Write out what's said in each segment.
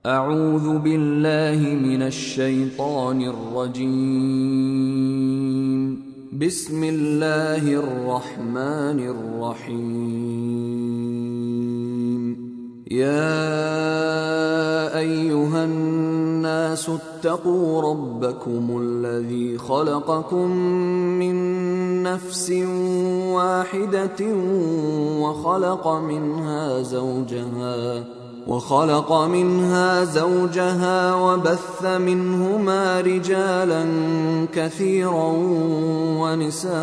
أعوذ بالله من الشيطان الرجيم. بسم الله الرحمن الرحيم. يا أيها الناس اتقوا ربكم الذي خلقكم من نفس واحدة وخلق منها زوجها وبث منهما رجالا كثيرا ونساء،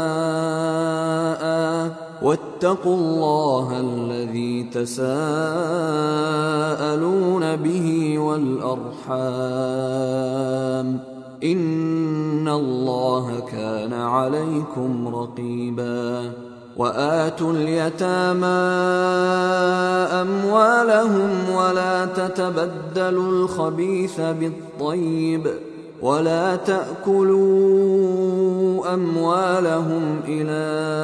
واتقوا الله الذي تساءلون به والأرحام، إن الله كان عليكم رقيبا. وآتوا اليتامى أموالهم ولا تتبدلوا الخبيث بالطيب، ولا تأكلوا أموالهم إلى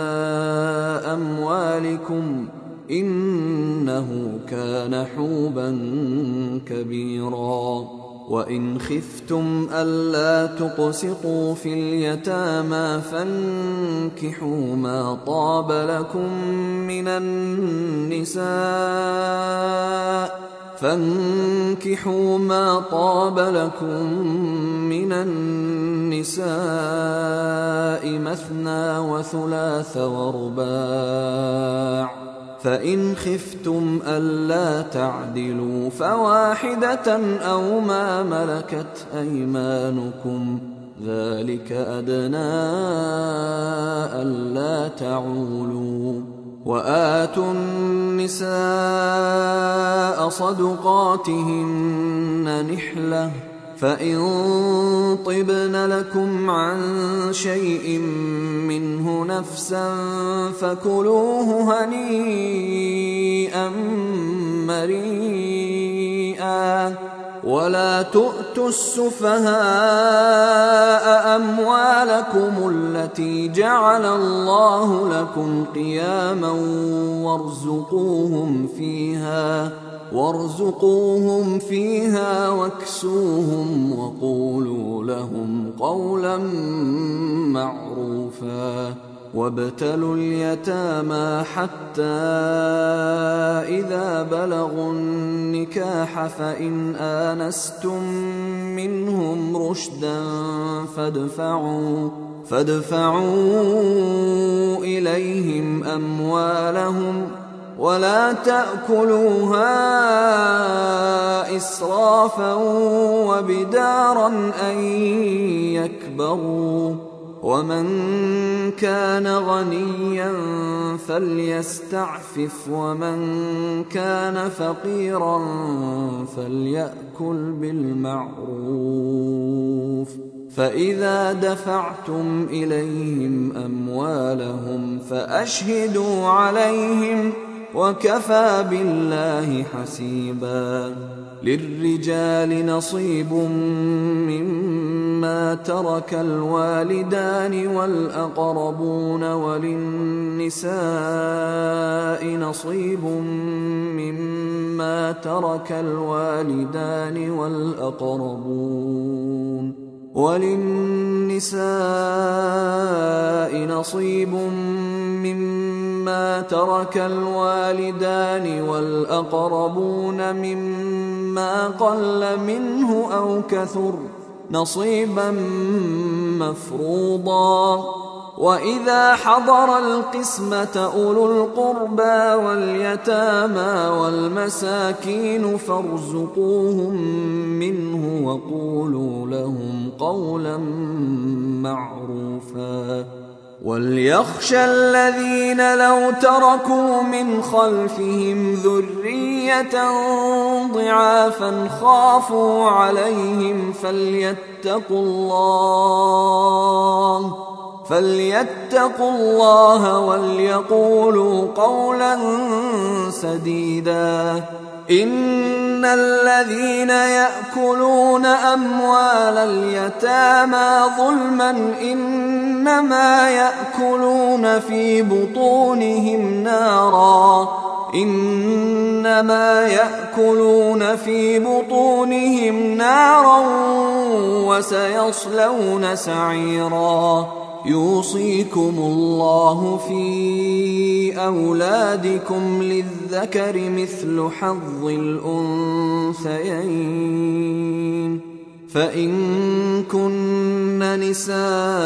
أموالكم، إنه كان حوبا كبيرا. وإن خفتم ألا تقسطوا في اليتامى فانكحوا ما طاب لكم من النساء مثنى وثلاث ورباع، فإن خفتم ألا تعدلوا فواحدة أو ما ملكت أيمانكم، ذلك أدنى ألا تعولوا. وآتوا النساء صدقاتهن نحلة، فإن طبن لكم عن شيء منه نفسا فكلوه هنيئا مريئا. ولا تؤتوا السفهاء أموالكم التي جعل الله لكم قياما وارزقوهم فيها واكسوهم وقولوا لهم قولا معروفا. وابتلوا اليتامى حتى إذا بلغوا النكاح فإن آنستم منهم رشدا فادفعوا إليهم أموالهم، ولا تأكلوها إسرافا وبدارا أن يكبروا. ومن كان غنيا فليستعفف، ومن كان فقيرا فليأكل بالمعروف. فإذا دفعتم إليهم أموالهم فأشهدوا عليهم، وكفى بالله حسيبا. للرجال نصيب مما ترك الوالدان والأقربون، وللنساء نصيب مما ترك الوالدان والأقربون مما قل منه أو كثر، نصيبا مفروضا. وإذا حضر القسمة أولو القربى واليتامى والمساكين فارزقوهم منه وقولوا لهم قولا معروفا. وليخشى الذين لو تركوا من خلفهم ذرية ضعافا خافوا عليهم فليتقوا الله وليقولوا قولا سديدا. إن الذين يأكلون أموال اليتامى ظلما إنما يأكلون في بطونهم نارا، إنما يأكلون في بطونهم نارا وسيصلون سعيرا يوصيكم الله في أولادكم للذكر مثل حظ الأنثيين فإن كن نساء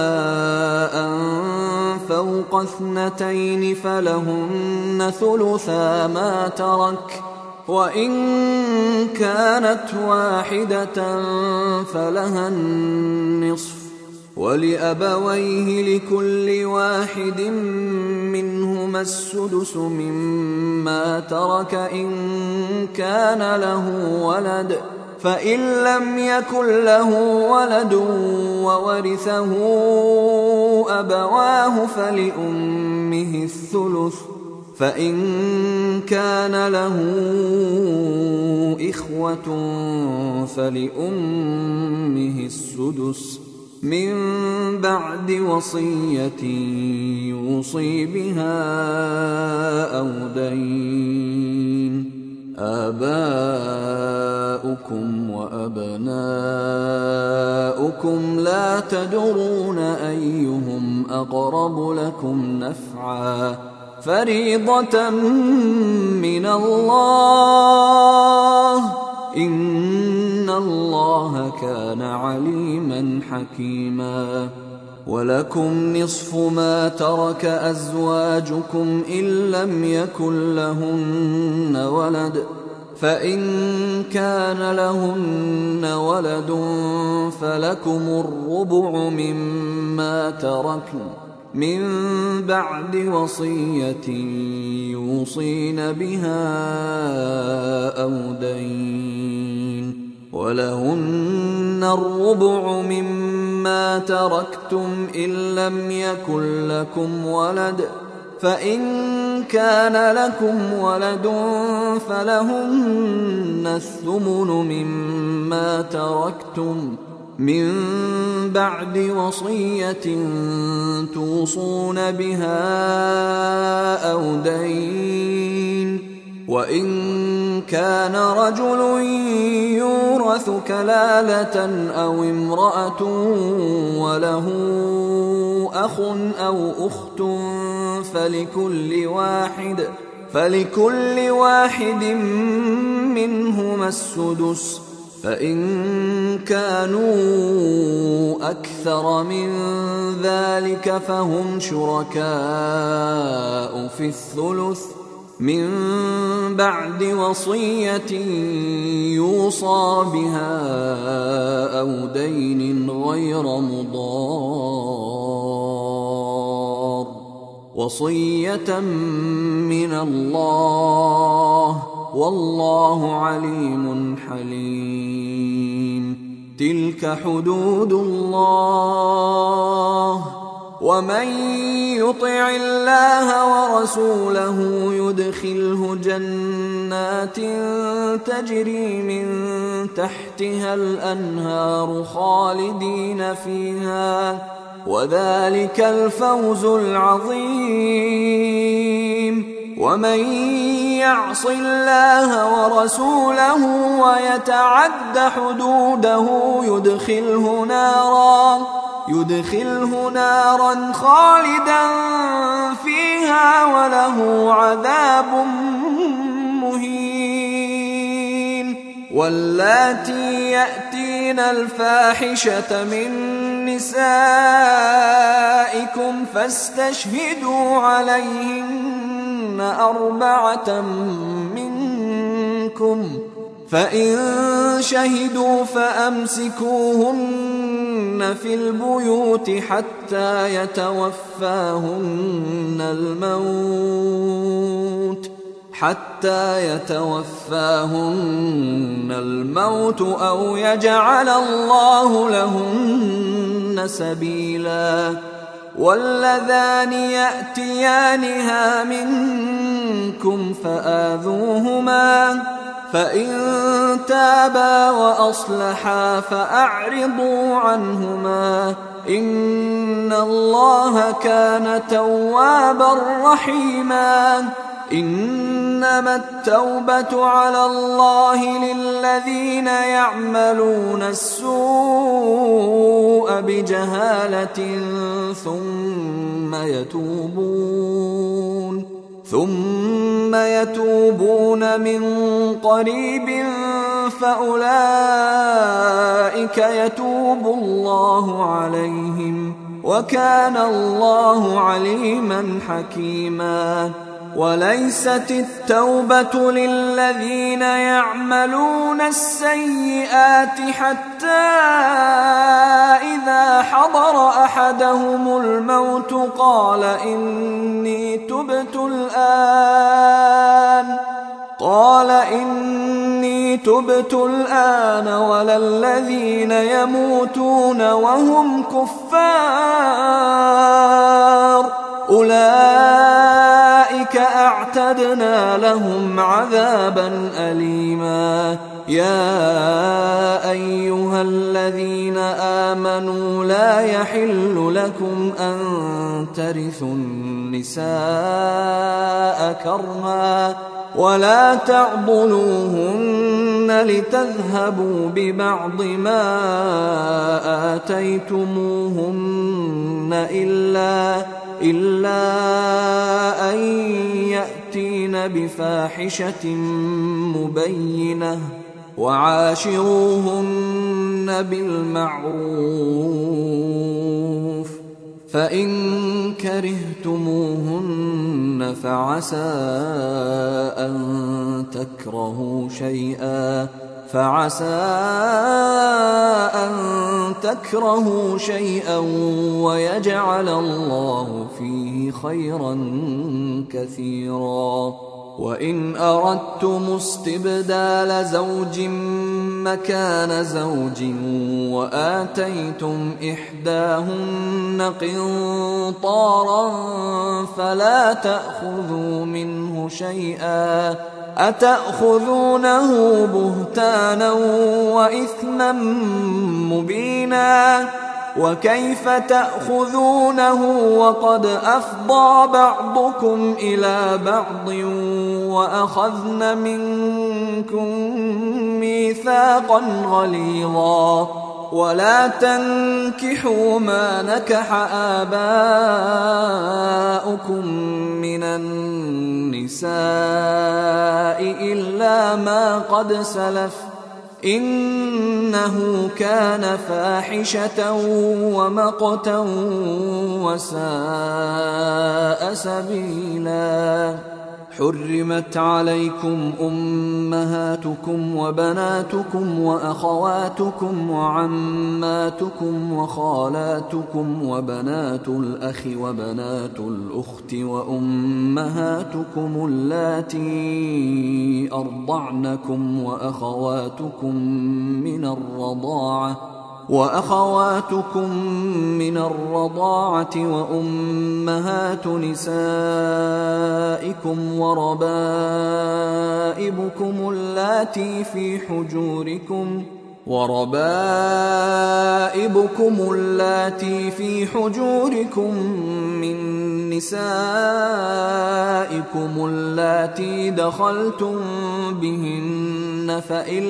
فوق 2 فلهن ثلثا ما ترك وإن كانت واحدة فلها النصف ولأبويه لكل واحد منهما السدس مما ترك إن كان له ولد فإن لم يكن له ولد وورثه أبواه فلأمه الثلث فإن كان له إخوة فلأمه السدس من بعد وصية يوصي بها أو دين آباؤكم وأبناؤكم لا تدرون أيهم أقرب لكم نفعا فريضة من الله إن الله كان عليما حكيما ولكم نصف ما ترك أزواجكم إن لم يكن لهن ولد فإن كان لهن ولد فلكم الربع مما تركن من بعد وصية يوصين بها أو دين ولهن الربع مما تركتم إن لم يكن لكم ولد فإن كان لكم ولد فلهن الثمن مما تركتم من بعد وصية توصون بها أو دين وإن كان رجل يورث كلالة أو امرأة وله أخ أو أخت فلكل واحد منهما السدس فإن كانوا أكثر من ذلك فهم شركاء في الثلث من بعد وصية يوصى بها أو دين غير مضار وصية من الله والله عليم حليم تلك حدود الله ومن يطع الله ورسوله يدخله جنات تجري من تحتها الأنهار خالدين فيها وذلك الفوز العظيم ومن يعص الله ورسوله ويتعد حدوده يدخله نارا خالدا فيها وله عذاب مهين واللاتي يأتين الفاحشة من نسائكم فاستشهدوا عليهن 4 منكم فإن شهدوا فأمسكوهن في البيوت حتى يتوفاهن الموت أو يجعل الله لهن سبيلا واللذان يأتيانها منكم فآذوهما فإن تابا وأصلحا فأعرضوا عنهما إن الله كان توابا رحيما إنما التوبة على الله للذين يعملون السوء بجهالة ثم يتوبون من قريب فأولئك يتوب الله عليهم وكان الله عليما حكيما. وليست التوبة للذين يعملون السيئات حتى إذا حضر أحدهم الموت قال إني تبت الآن ولا الذين يموتون وهم كفار أولئك أعتدنا لهم عذابا أليما. يا أيها الذين آمنوا لا يحل لكم أن ترثوا النساء كرها ولا تعضلوهن لتذهبوا ببعض ما آتيتموهن إلا أن يأتين بفاحشة مبينة وعاشروهن بالمعروف فإن كرهتموهن فعسى أن تكرهوا شيئا ويجعل الله فيه خيرا كثيرا. وإن أردتم استبدال زوج مكان زوج وآتيتم إحداهن قنطارا فلا تأخذوا منه شيئا أتأخذونه بهتانا وإثما مبينا. وكيف تأخذونه وقد أفضى بعضكم إلى بعض وأخذن منكم ميثاقا غليظا. ولا تنكحوا ما نكح آباؤكم من النساء إلا ما قد سلف إنه كان فاحشة ومقتا وساء سبيلا. حرمت عليكم أمهاتكم وبناتكم وأخواتكم وعماتكم وخالاتكم وبنات الأخ وبنات الأخت وأمهاتكم اللاتي أرضعنكم وأخواتكم من الرضاعة وأمهات نسائكم وربائبكم اللاتي في حجوركم من نسائكم اللاتي دخلتم بهن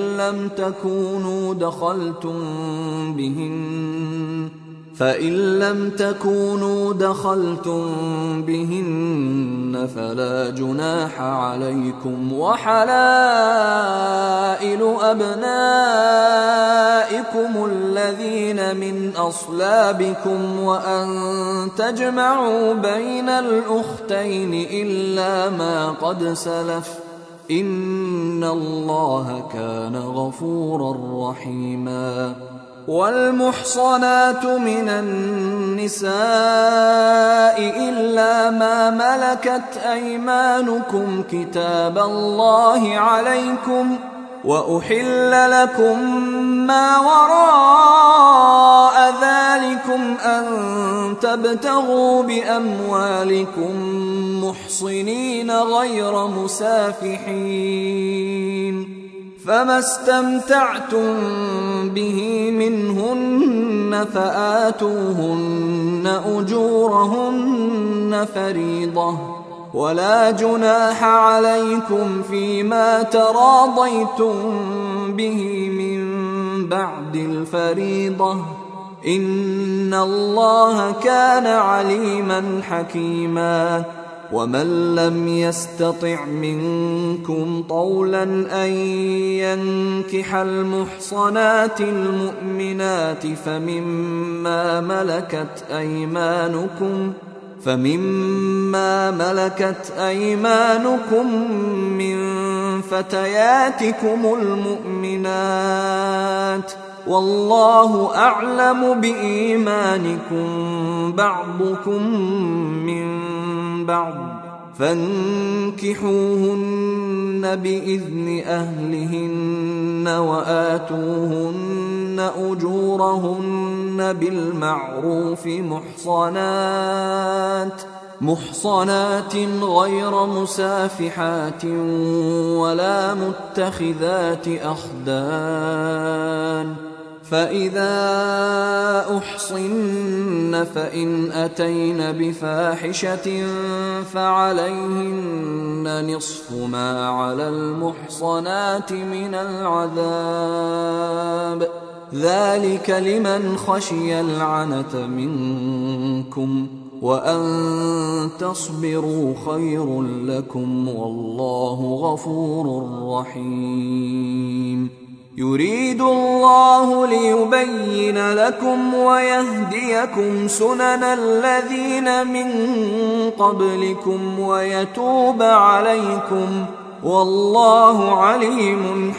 فإن لم تكونوا دخلتم بهن فلا جناح عليكم. وحلائل أبنائكم الذين من أصلابكم وأن تجمعوا بين الأختين إلا ما قد سلف إن الله كان غفورا رحيما. والمحصنات من النساء إلا ما ملكت أيمانكم كتاب الله عليكم وأحل لكم ما وراء ذلكم أن تبتغوا بأموالكم محصنين غير مسافحين فما استمتعتم به منهن فآتوهن أجورهن فريضة ولا جناح عليكم فيما تراضيتم به من بعد الفريضة إن الله كان عليما حكيما ومن لم يستطع منكم طولا أن ينكح المحصنات المؤمنات فمما ملكت أيمانكم من فتياتكم المؤمنات والله أعلم بإيمانكم بعضكم من بعض فانكحوهن بإذن أهلهن وآتوهن أجورهن بالمعروف محصنات غير مسافحات ولا متخذات أخدان فإذا أحصن فإن أتين بفاحشة فعليهن نصف ما على المحصنات من العذاب ذلك لمن خشي العنة منكم وأن تصبروا خير لكم والله غفور رحيم يريد الله ليبين لكم ويهديكم سنن الذين من قبلكم ويتوب عليكم والله عليم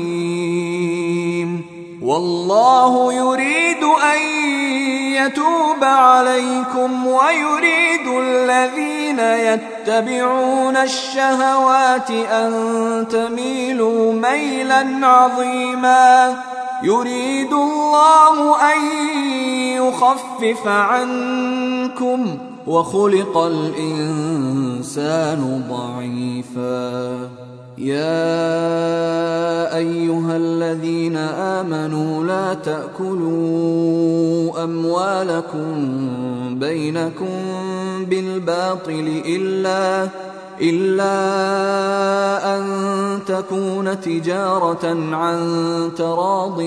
حكيم والله يريد أن يتوب عليكم ويريد الذين يتبعون الشهوات أن تميلوا ميلا عظيما يريد الله أن يخفف عنكم وخلق الإنسان ضعيفا يا أيها الذين آمنوا لا تأكلوا أموالكم بينكم بالباطل إلا أن تكون تجارة عن تراض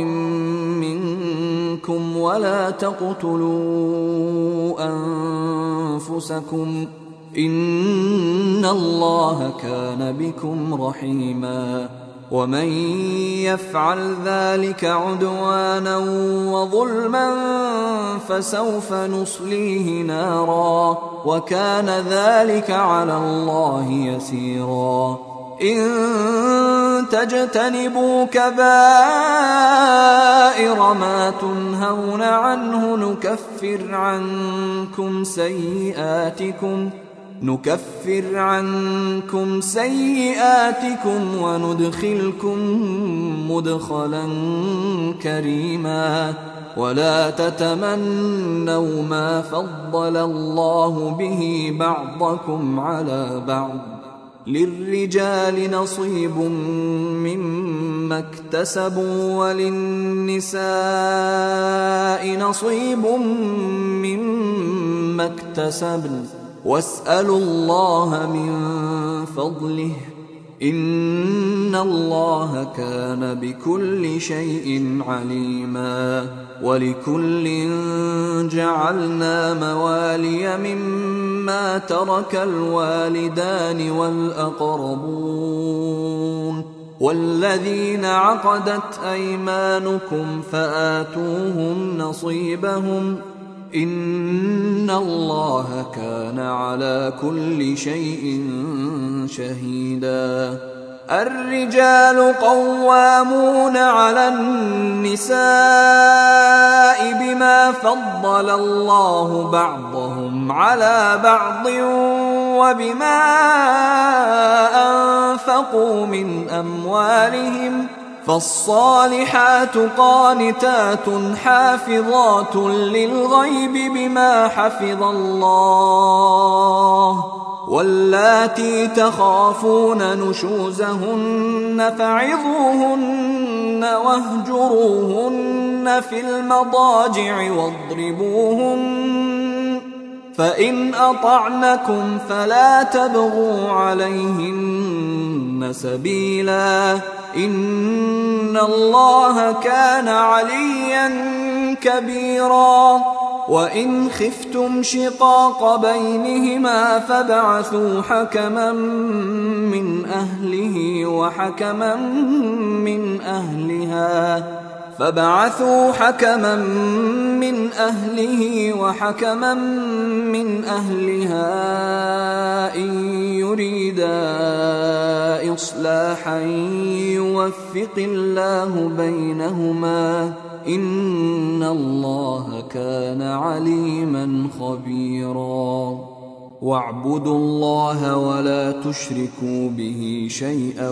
منكم ولا تقتلوا أنفسكم إن الله كان بكم رحيما ومن يفعل ذلك عدوانا وظلما فسوف نصليه نارا وكان ذلك على الله يسيرا إن تجتنبوا كبائر ما تنهون عنه نكفر عنكم سيئاتكم وندخلكم مدخلا كريما ولا تتمنوا ما فضل الله به بعضكم على بعض للرجال نصيب مما اكتسبوا وللنساء نصيب مما اكتسبن واسألوا الله من فضله إن الله كان بكل شيء عليما ولكل جعلنا موالي مما ترك الوالدان والأقربون والذين عقدت أيمانكم فآتوهم نصيبهم إن الله كان على كل شيء شهيدا الرجال قوامون على النساء بما فضل الله بعضهم على بعض وبما أنفقوا من أموالهم فالصالحات قانتات حافظات للغيب بما حفظ الله واللاتي تخافون نشوزهن فعظوهن واهجروهن في المضاجع واضربوهن فإن أطعنكم فلا تبغوا عليهن سبيلا إن الله كان عليا كبيرا وإن خفتم شقاق بينهما فابعثوا حكما من أهله وحكما من أهلها إن يريدا إصلاحا يوفق الله بينهما إن الله كان عليما خبيرا واعبدوا الله ولا تشركوا به شيئا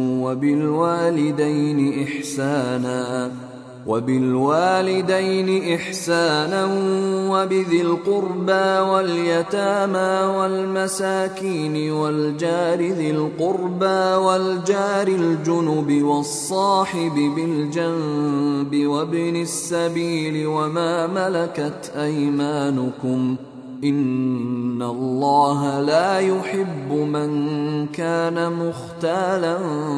وبالوالدين إحسانا وبذي القربى واليتامى والمساكين والجار ذي القربى والجار الجنب والصاحب بالجنب وابن السبيل وما ملكت أيمانكم إن الله لا يحب من كان مختالا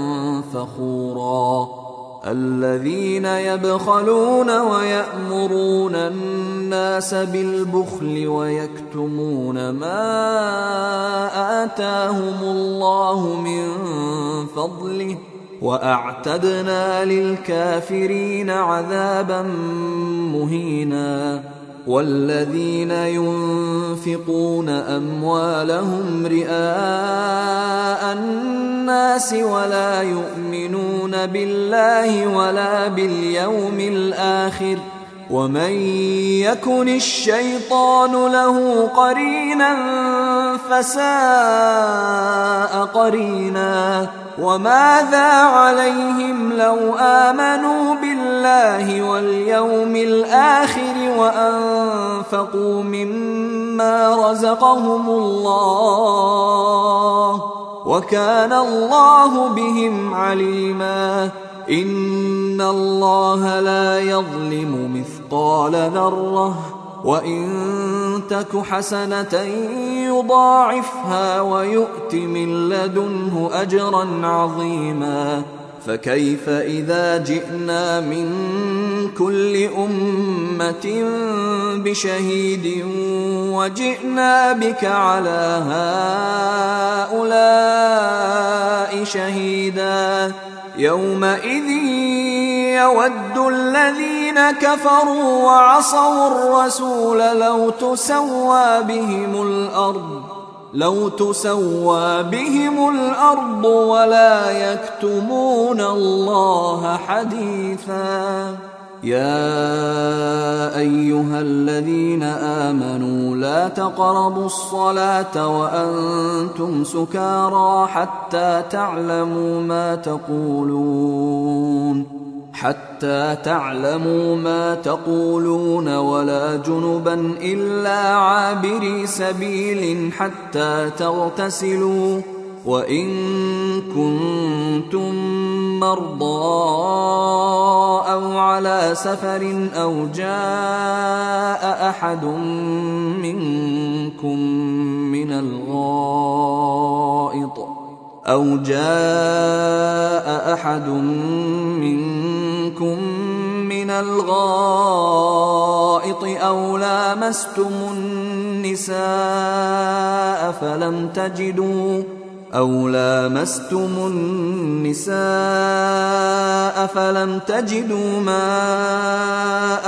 فخورا الذين يبخلون ويأمرون الناس بالبخل ويكتمون ما آتاهم الله من فضله وأعتدنا للكافرين عذابا مهينا والذين ينفقون أموالهم رئاء الناس ولا يؤمنون بالله ولا باليوم الآخر ومن يكن الشيطان له قرينا فساء قرينا وماذا عليهم لو آمنوا بالله واليوم الآخر وأنفقوا مما رزقهم الله وكان الله بهم عليما إن الله لا يظلم مثقال ذرة وإن تك حسنة يضاعفها ويؤت من لدنه أجرا عظيما فكيف إذا جئنا من كل أمة بشهيد وجئنا بك على هؤلاء شهيدا يومئذ يود الذين كفروا وعصوا الرسول لو تسوى بهم الأرض ولا يكتمون الله حديثا يا أيها الذين آمنوا لا تقربوا الصلاة وأنتم سكارى حتى تعلموا ما تقولون ولا جنبا إلا عابري سبيل حتى تغتسلوا وإن كنتم مرضى أو على سفر أو جاء أحد منكم من الغائط أو لامستم النساء فلم تجدوا ماء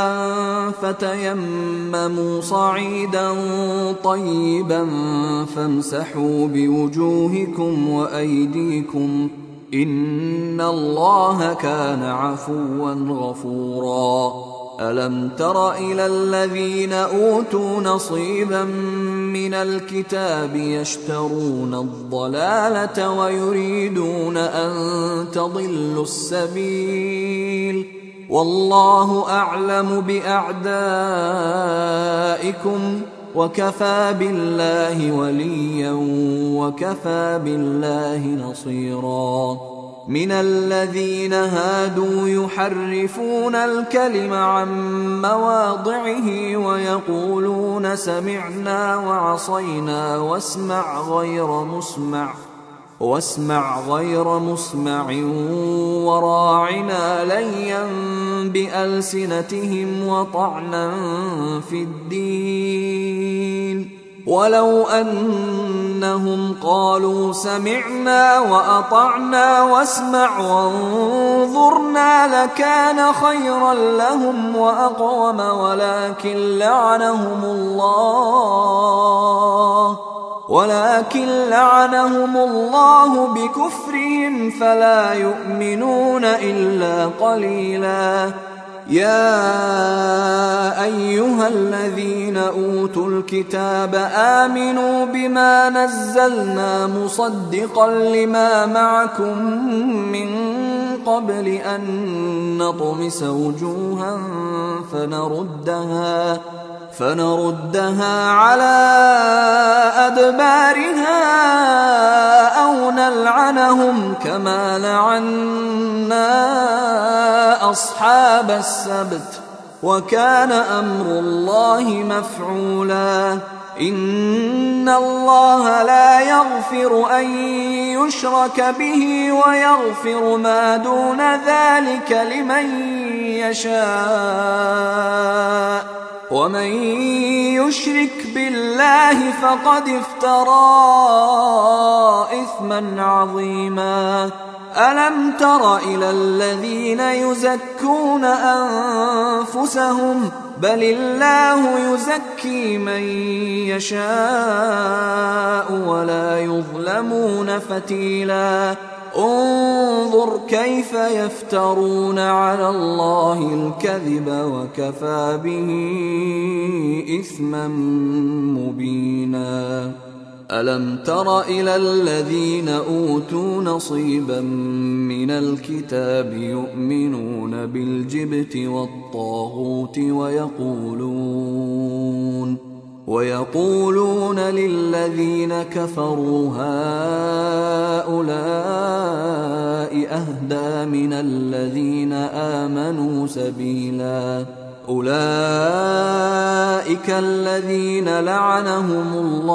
فتيمموا صعيدا طيبا فامسحوا بوجوهكم وأيديكم إن الله كان عفوا غفورا ألم تر إلى الذين أوتوا نصيبا من الكتاب يشترون الضلالة ويريدون أن تضلوا السبيل والله أعلم بأعدائكم وكفى بالله وليا وكفى بالله نصيرا من الذين هادوا يحرفون الكلم عن مواضعه ويقولون سمعنا وعصينا واسمع غير مسمع وراعنا ليا بألسنتهم وطعنا في الدين ولو أنهم قالوا سمعنا وأطعنا واسمع وانظرنا لكان خيرا لهم وأقوم ولكن لعنهم الله بكفرهم فلا يؤمنون إلا قليلا. يا أيها الذين أوتوا الكتاب آمنوا بما نزلنا مصدقا لما معكم من قبل أن نطمس وجوها فنردها على أدبارها أو نلعنهم كما لعنا أصحاب السبت وكان أمر الله مفعولا. إن الله لا يغفر أن يشرك به ويغفر ما دون ذلك لمن يشاء ومن يشرك بالله فقد افترى إثما عظيما. ألم تر إلى الذين يزكون أنفسهم بل الله يزكي من يشاء ولا يظلمون فتيلا. انظر كيف يفترون على الله الكذب وكفى به إثما مبينا. ألم تر إلى الذين أوتوا نصيبا من الكتاب يؤمنون بالجبت والطاغوت ويقولون للذين كفروا هؤلاء أهدى من الذين آمنوا سبيلا. أولئك الذين لعنهم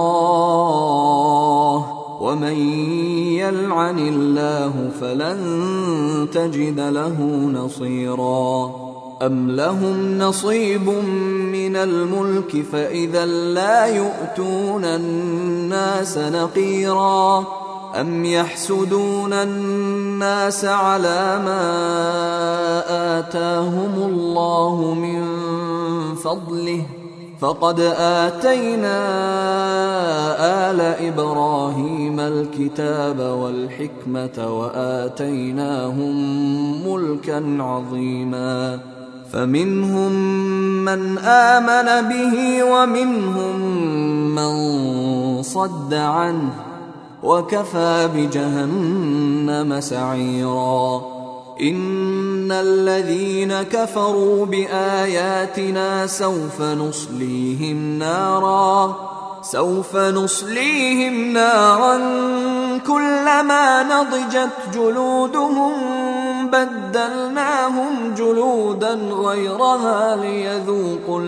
الله ومن يلعن الله فلن تجد له نصيرا. أم لهم نصيب من الملك فإذا لا يؤتون الناس نقيرا. أم يحسدون الناس على ما آتاهم الله من فضله فقد آتينا آل إبراهيم الكتاب والحكمة وآتيناهم ملكا عظيما. فمنهم من آمن به ومنهم من صد عنه وكفى بجهنم سعيرا. إن الذين كفروا بآياتنا سوف نصليهم نارا كلما نضجت جلودهم بدلناهم جلودا غيرها ليذوقوا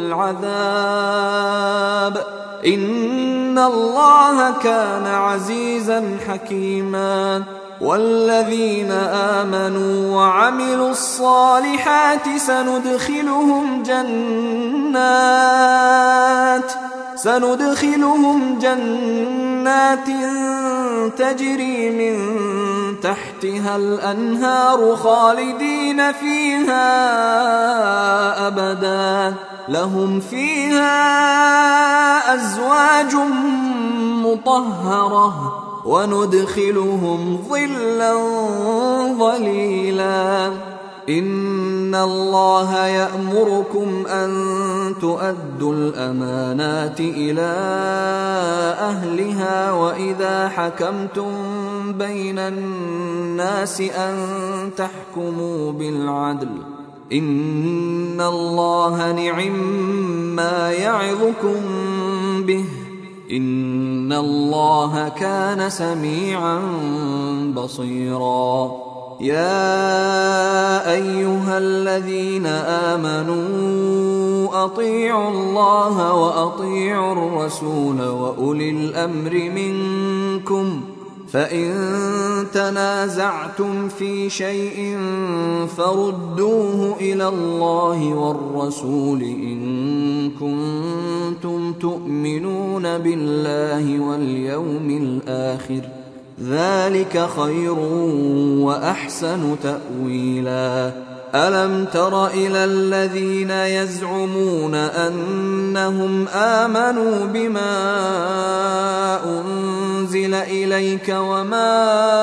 العذاب إن الله كان عزيزا حكيما. والذين آمنوا وعملوا الصالحات سندخلهم جنات تجري من تحتها الأنهار خالدين فيها أبدا لهم فيها أزواج مطهرة وندخلهم ظلا ظليلا. إن الله يأمركم أن تؤدوا الأمانات إلى أهلها وإذا حكمتم بين الناس أن تحكموا بالعدل إن الله نعما يعظكم به إن الله كان سميعا بصيرا. يا أيها الذين آمنوا أطيعوا الله وأطيعوا الرسول وأولي الأمر منكم فإن تنازعتم في شيء فردوه إلى الله والرسول إن كنتم تؤمنون بالله واليوم الآخر ذلك خير وأحسن تأويلا ألم تر إلى الذين يزعمون أنهم آمنوا بما أنزل إليك وما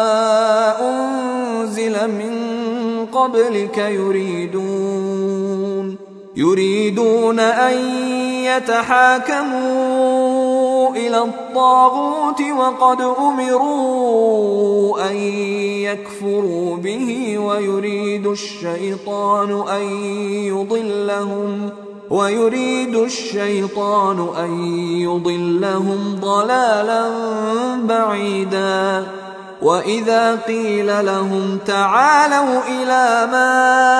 أنزل من قبلك يريدون أن يتحاكموا إلى الطاغوت وقد أمروا أن يكفروا به ويريد الشيطان أن يضلهم ضلالا بعيدا وإذا قيل لهم تعالوا إلى ما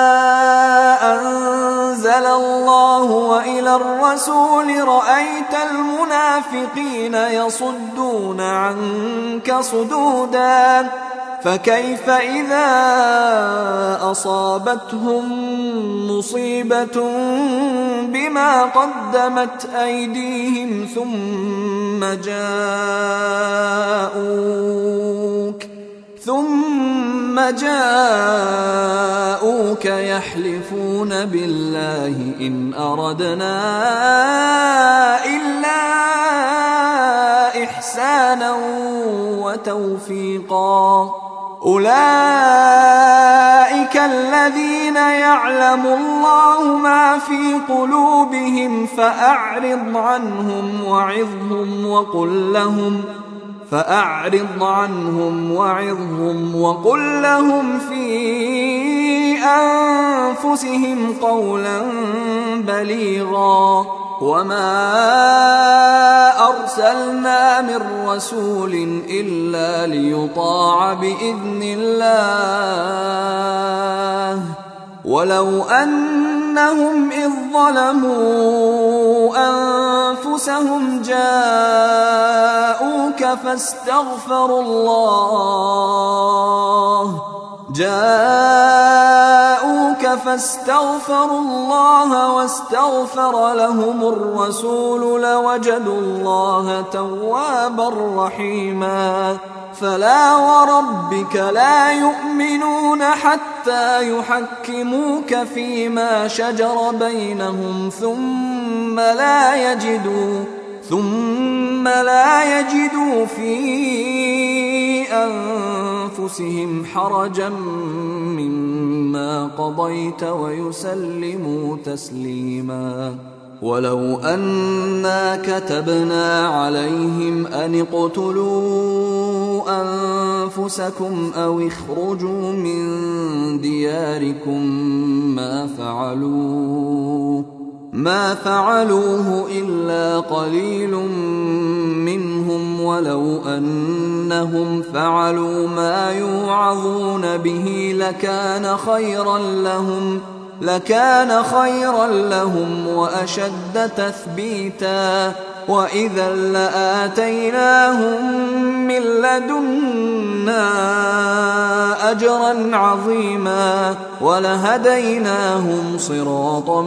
أنزل الله وإلى الرسول رأيت المنافقين يصدون عنك صدودا فكيف إذا أصابتهم مصيبة بما قدمت أيديهم ثم جاءوك يحلفون بالله إن أردنا إلا إحسانا وتوفيقا أولئك الذين يعلم الله ما في قلوبهم فأعرض عنهم وقل لهم في أنفسهم قولا بليغا وما أرسلنا من رسول إلا ليطاع بإذن الله ولو أنهم إذ ظلموا أنفسهم جاءوك فاستغفروا الله واستغفر لهم الرسول لوجدوا الله توابا رحيما فلا وربك لا يؤمنون حتى يحكموك فيما شجر بينهم ثم لا يجدوا في أنفسهم حرجا مما قضيت ويسلموا تسليما ولو أنا كتبنا عليهم أن اقتلوا أنفسكم أو اخرجوا من دياركم ما فعلوه إلا قليل منهم ولو أنهم فعلوا ما يوعظون به لكان خيرا لهم وأشد تثبيتا وإذا لآتيناهم من لدنا أجرا عظيما ولهديناهم صراطا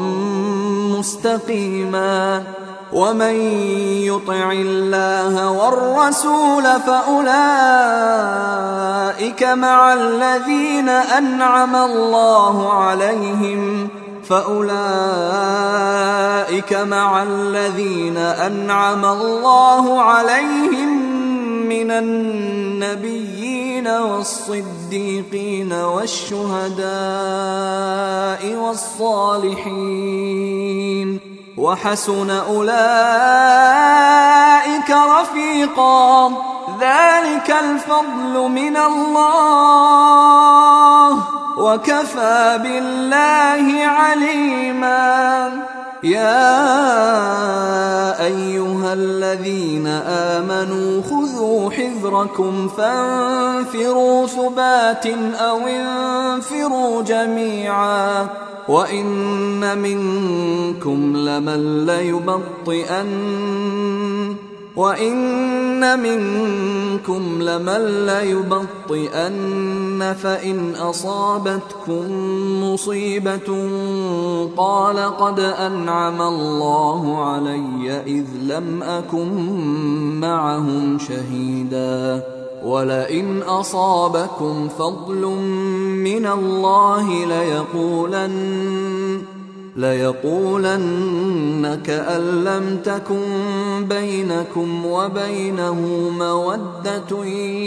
مستقيما ومن يطع الله والرسول فأولئك مع الذين أنعم الله عليهم من النبيين والصديقين والشهداء والصالحين وحسن أولئك رفيقا ذلك الفضل من الله وكفى بالله عليما يا أيها الذين آمنوا خذوا خذوا حذركم فانفروا ثبات أو انفروا جميعا وإن منكم لمن ليبطئن فإن أصابتكم مصيبة قال قد أنعم الله علي إذ لم أكن معهم شهيدا ولئن أصابكم فضل من الله ليقولن كأن لم تكن بينكم وبينه مودة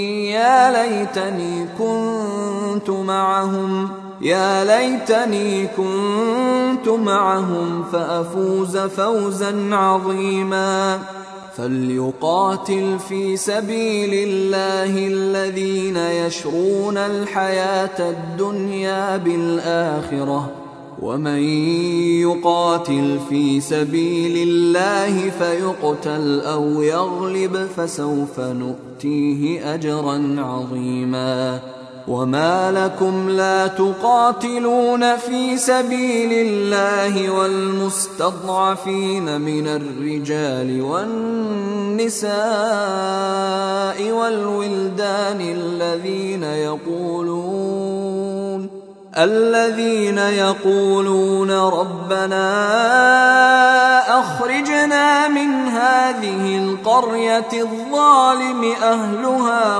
يا ليتني كنت معهم فأفوز فوزا عظيما فليقاتل في سبيل الله الذين يشرون الحياة الدنيا بالآخرة ومن يقاتل في سبيل الله فيقتل أو يغلب فسوف نؤتيه أجرا عظيما وما لكم لا تقاتلون في سبيل الله والمستضعفين من الرجال والنساء والولدان الذين يقولون ربنا أخرجنا من هذه القرية الظالم أهلها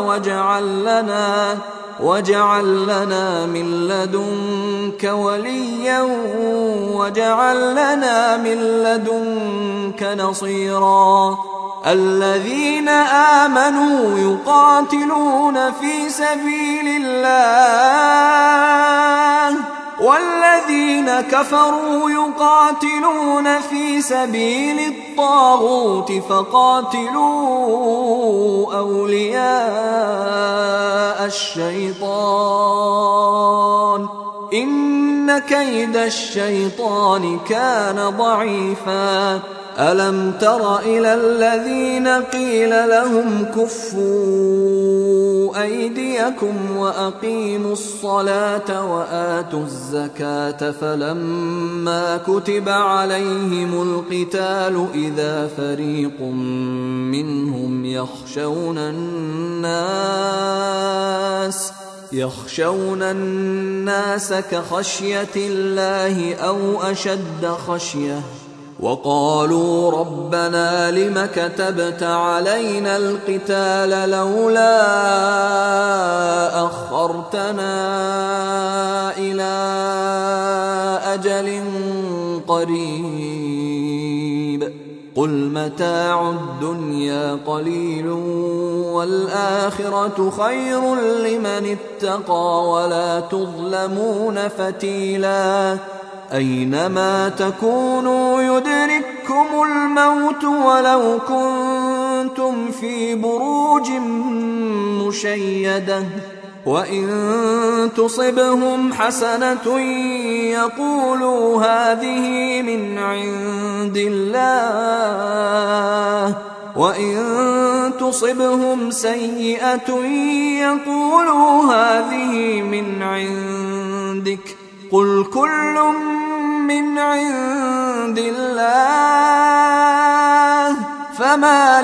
واجعل لنا من لدنك وليا واجعل لنا من لدنك نصيرا الذين آمنوا يقاتلون في سبيل الله والذين كفروا يقاتلون في سبيل الطاغوت فقاتلوا أولياء الشيطان إن كيد الشيطان كان ضعيفا ألم تر إلى الذين قيل لهم كفوا أيديكم وأقيموا الصلاة وآتوا الزكاة فلما كتب عليهم القتال إذا فريق منهم يخشون الناس كخشية الله أو أشد خشية وقالوا ربنا لم كتبت علينا القتال لولا أخرتنا إلى أجل قريب قل متاع الدنيا قليل والآخرة خير لمن اتقى ولا تظلمون فتيلا أينما تكونوا يدرككم الموت ولو كنتم في بروج مشيدة وإن تصبهم حسنة يقولوا هذه من عند الله وإن تصبهم سيئة يقولوا هذه من عندك قل كل من عند الله فما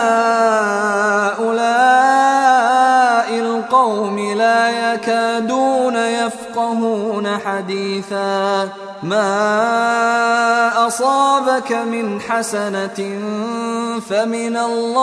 لهؤلاء القوم لا يكادون يفقهون حديثا ما أصابك من حسنة فمن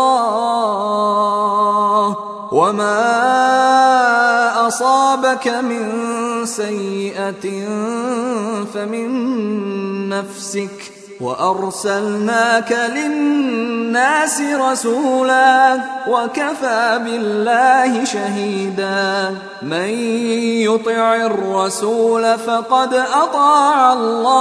الله وما أصابك من سيئة فمن نفسك وأرسلناك للناس رسولا وكفى بالله شهيدا من يطع الرسول فقد أطاع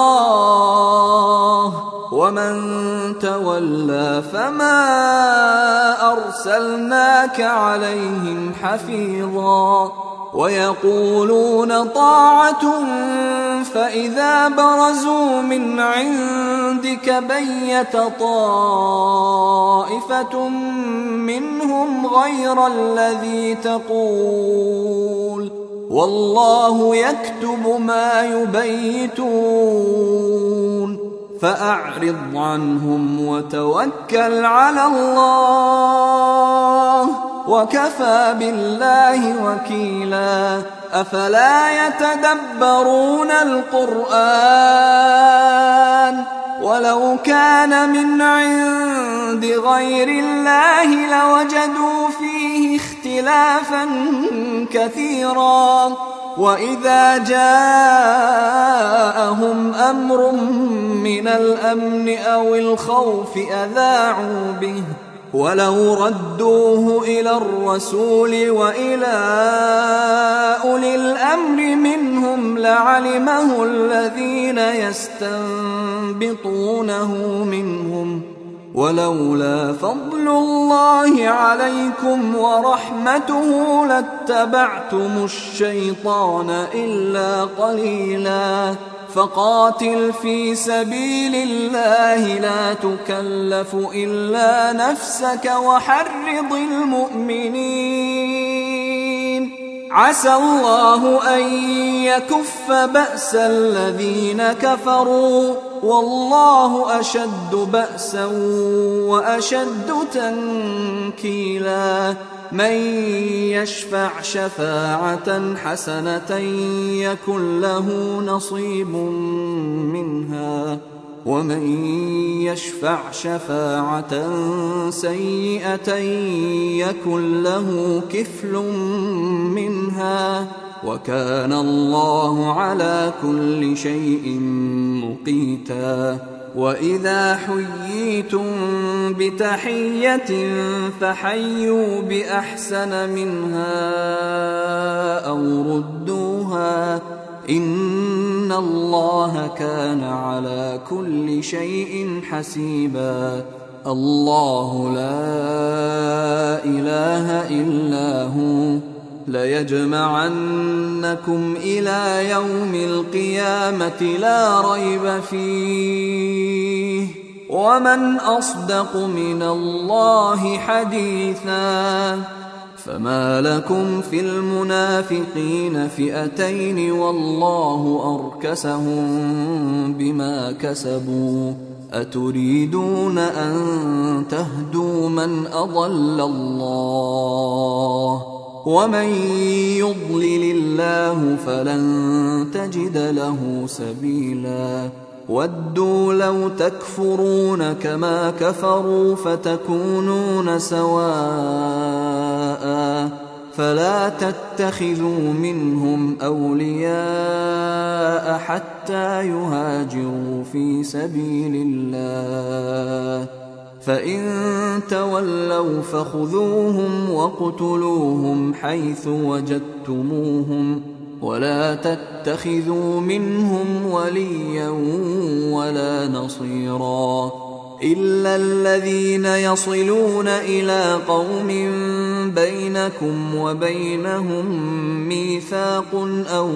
الله ومن تولى فما أرسلناك عليهم حفيظا ويقولون طاعة فإذا برزوا من عندك بيت طائفة منهم غير الذي تقول والله يكتب ما يبيتون فأعرض عنهم وتوكل على الله وكفى بالله وكيلا أفلا يتدبرون القرآن ولو كان من عند غير الله لوجدوا فيه اختلافا كثيرا وإذا جاءهم أمر من الأمن أو الخوف أذاعوا به ولو ردوه إلى الرسول وإلى أولي الأمر منهم لعلمه الذين يستنبطونه منهم ولولا فضل الله عليكم ورحمته لاتبعتم الشيطان إلا قليلا فقاتل في سبيل الله لا تكلف إلا نفسك وحرض المؤمنين عسى الله أن يكف بأس الذين كفروا والله أشد بأسا وأشد تنكيلا من يشفع شفاعة حسنة يكن له نصيب منها ومن يشفع شفاعة سيئة يكن له كفل منها وكان الله على كل شيء مقيتا وإذا حييتم بتحية فحيوا بأحسن منها أو ردوها إن الله كان على كل شيء حسيبا الله لا إله إلا هو ليجمعنكم إلى يوم القيامة لا ريب فيه ومن أصدق من الله حديثا فما لكم في المنافقين فئتين والله أركسهم بما كسبوا أتريدون أن تهدوا من أضل الله ومن يضلل الله فلن تجد له سبيلا ودوا لو تكفرون كما كفروا فتكونون سواء فلا تتخذوا منهم أولياء حتى يهاجروا في سبيل الله فإن تولوا فخذوهم وَاقْتُلُوهُمْ حيث وجدتموهم ولا تتخذوا منهم وليا ولا نصيرا إلا الذين يصلون إلى قوم بينكم وبينهم ميثاق أو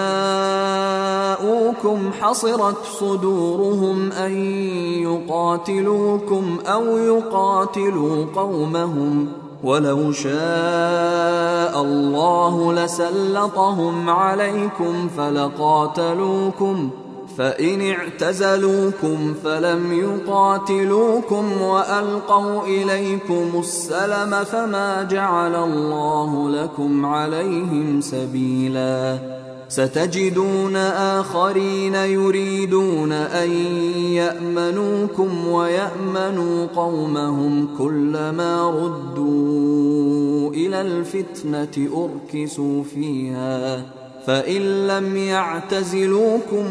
جاءوكم حصرت صدورهم أن يقاتلوكم أو يقاتلوا قومهم ولو شاء الله لسلطهم عليكم فلقاتلوكم فإن اعتزلوكم فلم يقاتلوكم وألقوا إليكم السلم فما جعل الله لكم عليهم سبيلا ستجدون آخرين يريدون أن يأمنوكم ويأمنوا قومهم كلما ردوا إلى الفتنة أركسوا فيها فإن لم يعتزلوكم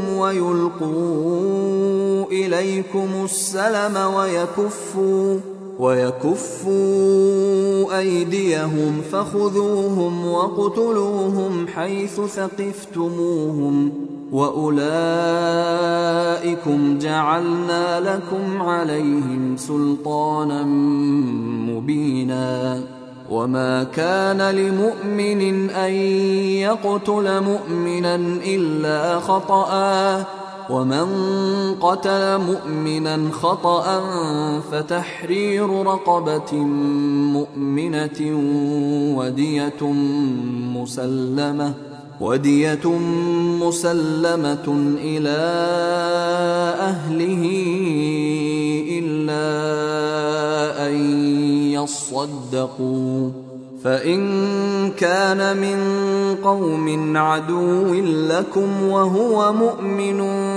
ويلقوا إليكم السلم ويكفوا أيديهم فخذوهم واقتلوهم حيث ثقفتموهم وأولئكم جعلنا لكم عليهم سلطانا مبينا وما كان لمؤمن أن يقتل مؤمنا إلا خطأ، ومن قتل مؤمنا خطأ فتحرير رقبة مؤمنة ودية مسلمة إلى أهله إلا أن يصدقوا، فإن كان من قوم عدو لكم وهو مؤمن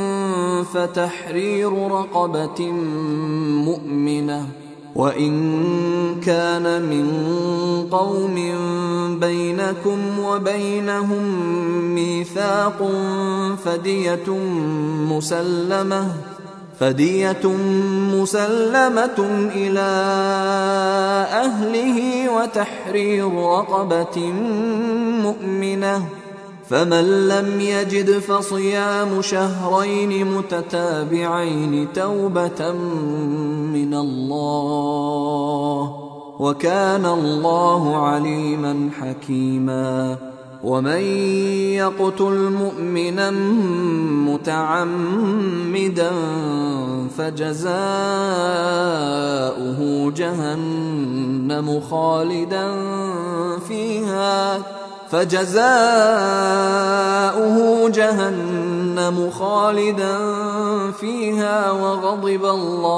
فتحرير رقبة مؤمنة، وإن كان من قوم بينكم وبينهم ميثاق فدية مسلمة إلى أهله وتحرير رقبة مؤمنة، فمن لم يجد فصيام شهرين متتابعين توبة من الله، وكان الله عليما حكيما. ومن يقتل مؤمنا متعمدا فجزاؤه جهنم خالدا فيها وغضب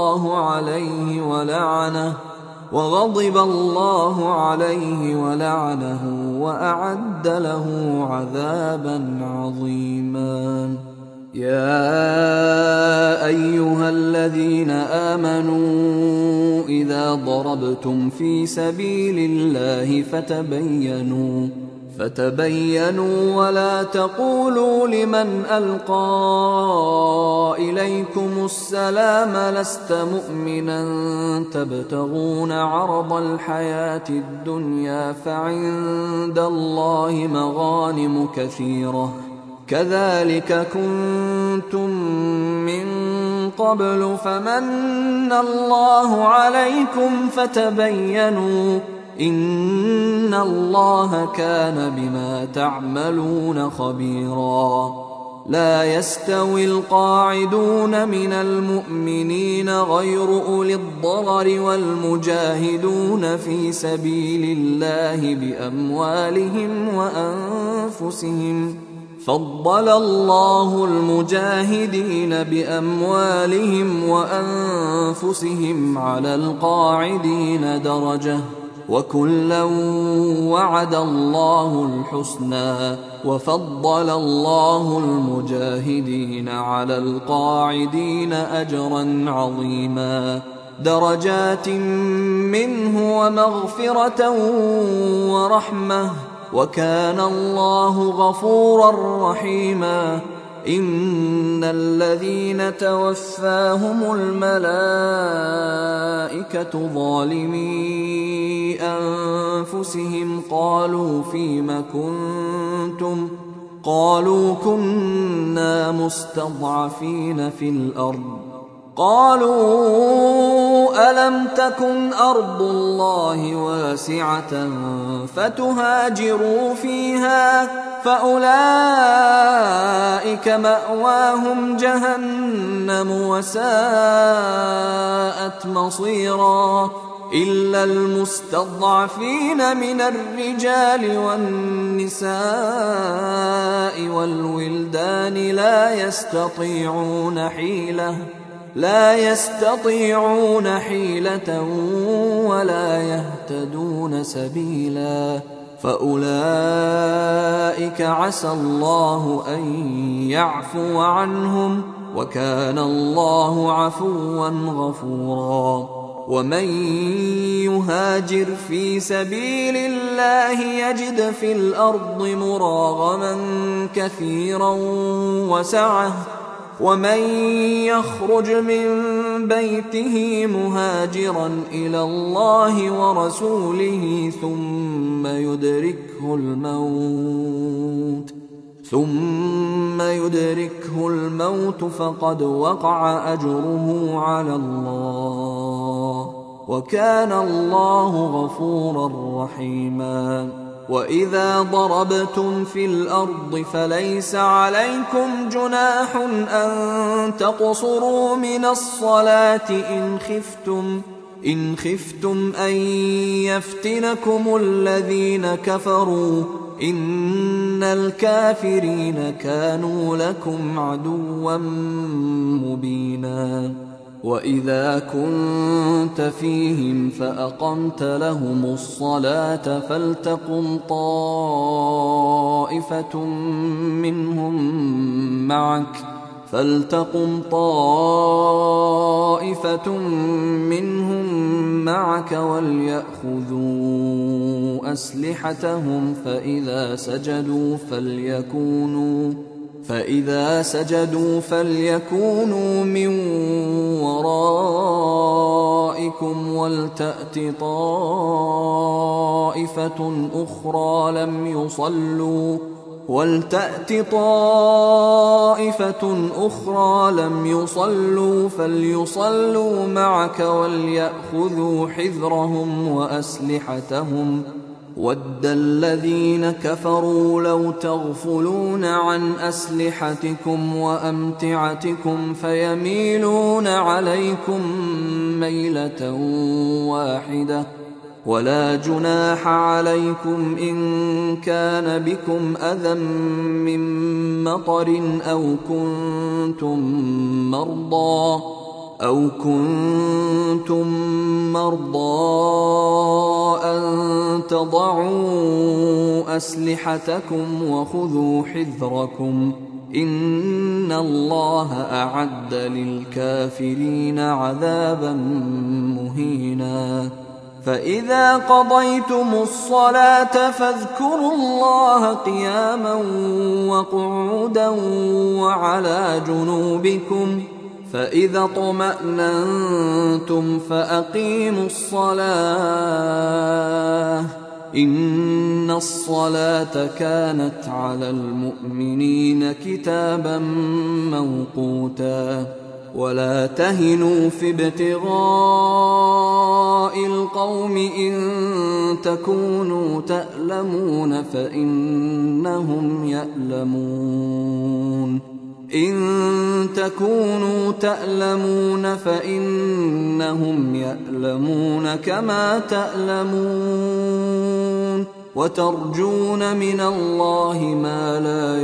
الله عليه ولعنه وأعد له عذابا عظيما. يا أيها الذين آمنوا إذا ضربتم في سبيل الله فتبينوا ولا تقولوا لمن ألقى إليكم السلام لست مؤمنا تبتغون عرض الحياة الدنيا فعند الله مغانم كثيرة كذلك كنتم من قبل فمن الله عليكم فتبينوا إن الله كان بما تعملون خبيرا. لا يستوي القاعدون من المؤمنين غير أولي الضرر والمجاهدون في سبيل الله بأموالهم وأنفسهم، فضل الله المجاهدين بأموالهم وأنفسهم على القاعدين درجة، وكلا وعد الله الحسنى، وفضل الله المجاهدين على القاعدين أجرا عظيما، درجات منه ومغفرة ورحمة، وكان الله غفورا رحيما. إن الذين توفاهم الملائكة ظالمي أنفسهم قالوا فيم كنتم؟ قالوا كنا مستضعفين في الأرض. قالوا ألم تكن أرض الله واسعة فتهاجروا فيها فأولئك مأواهم جهنم وساءت مصيرا، إلا المستضعفين من الرجال والنساء والولدان لا يستطيعون حيلة ولا يهتدون سبيلا، فأولئك عسى الله أن يعفو عنهم، وكان الله عفوا غفورا. ومن يهاجر في سبيل الله يجد في الأرض مراغما كثيرا وسعة، ومن يخرج من بيته مهاجرا إلى الله ورسوله ثم يدركه الموت فقد وقع أجره على الله، وكان الله غفورا رحيما. وإذا ضربتم في الأرض فليس عليكم جناح أن تقصروا من الصلاة إن خفتم أن يفتنكم الذين كفروا إن الكافرين كانوا لكم عدوا مبينا. وإذا كنت فيهم فأقمت لهم الصلاة فلتقم طائفة منهم معك وليأخذوا أسلحتهم فإذا سجدوا فليكونوا من ورائكم ولتأت طائفة أخرى لم يصلوا فليصلوا معك وليأخذوا حذرهم وأسلحتهم. وَدَّ الَّذِينَ كَفَرُوا لَوْ تَغْفُلُونَ عَنْ أَسْلِحَتِكُمْ وَأَمْتِعَتِكُمْ فَيَمِيلُونَ عَلَيْكُمْ مَيْلَةً وَاحِدَةً. وَلَا جُنَاحَ عَلَيْكُمْ إِن كَانَ بِكُمْ أَذًى مِّن مَّطَرٍ أَوْ كُنتُم مَّرْضَىٰ أَن تَضَعُوا أَسْلِحَتَكُمْ وَخُذُوا حِذْرَكُمْ إِنَّ اللَّهَ أَعَدَّ لِلْكَافِرِينَ عَذَابًا مُّهِينًا. فَإِذَا قَضَيْتُمُ الصَّلَاةَ فاذكروا الله قِيَامًا وَقُعُودًا وَعَلَى جُنُوبِكُمْ فإذا اطمأننتم فأقيموا الصلاة إن الصلاة كانت على المؤمنين كتابا موقوتا. ولا تهنوا في ابتغاء القوم إن تكونوا تألمون فإنهم يألمون كما تألمون وترجون من الله ما لا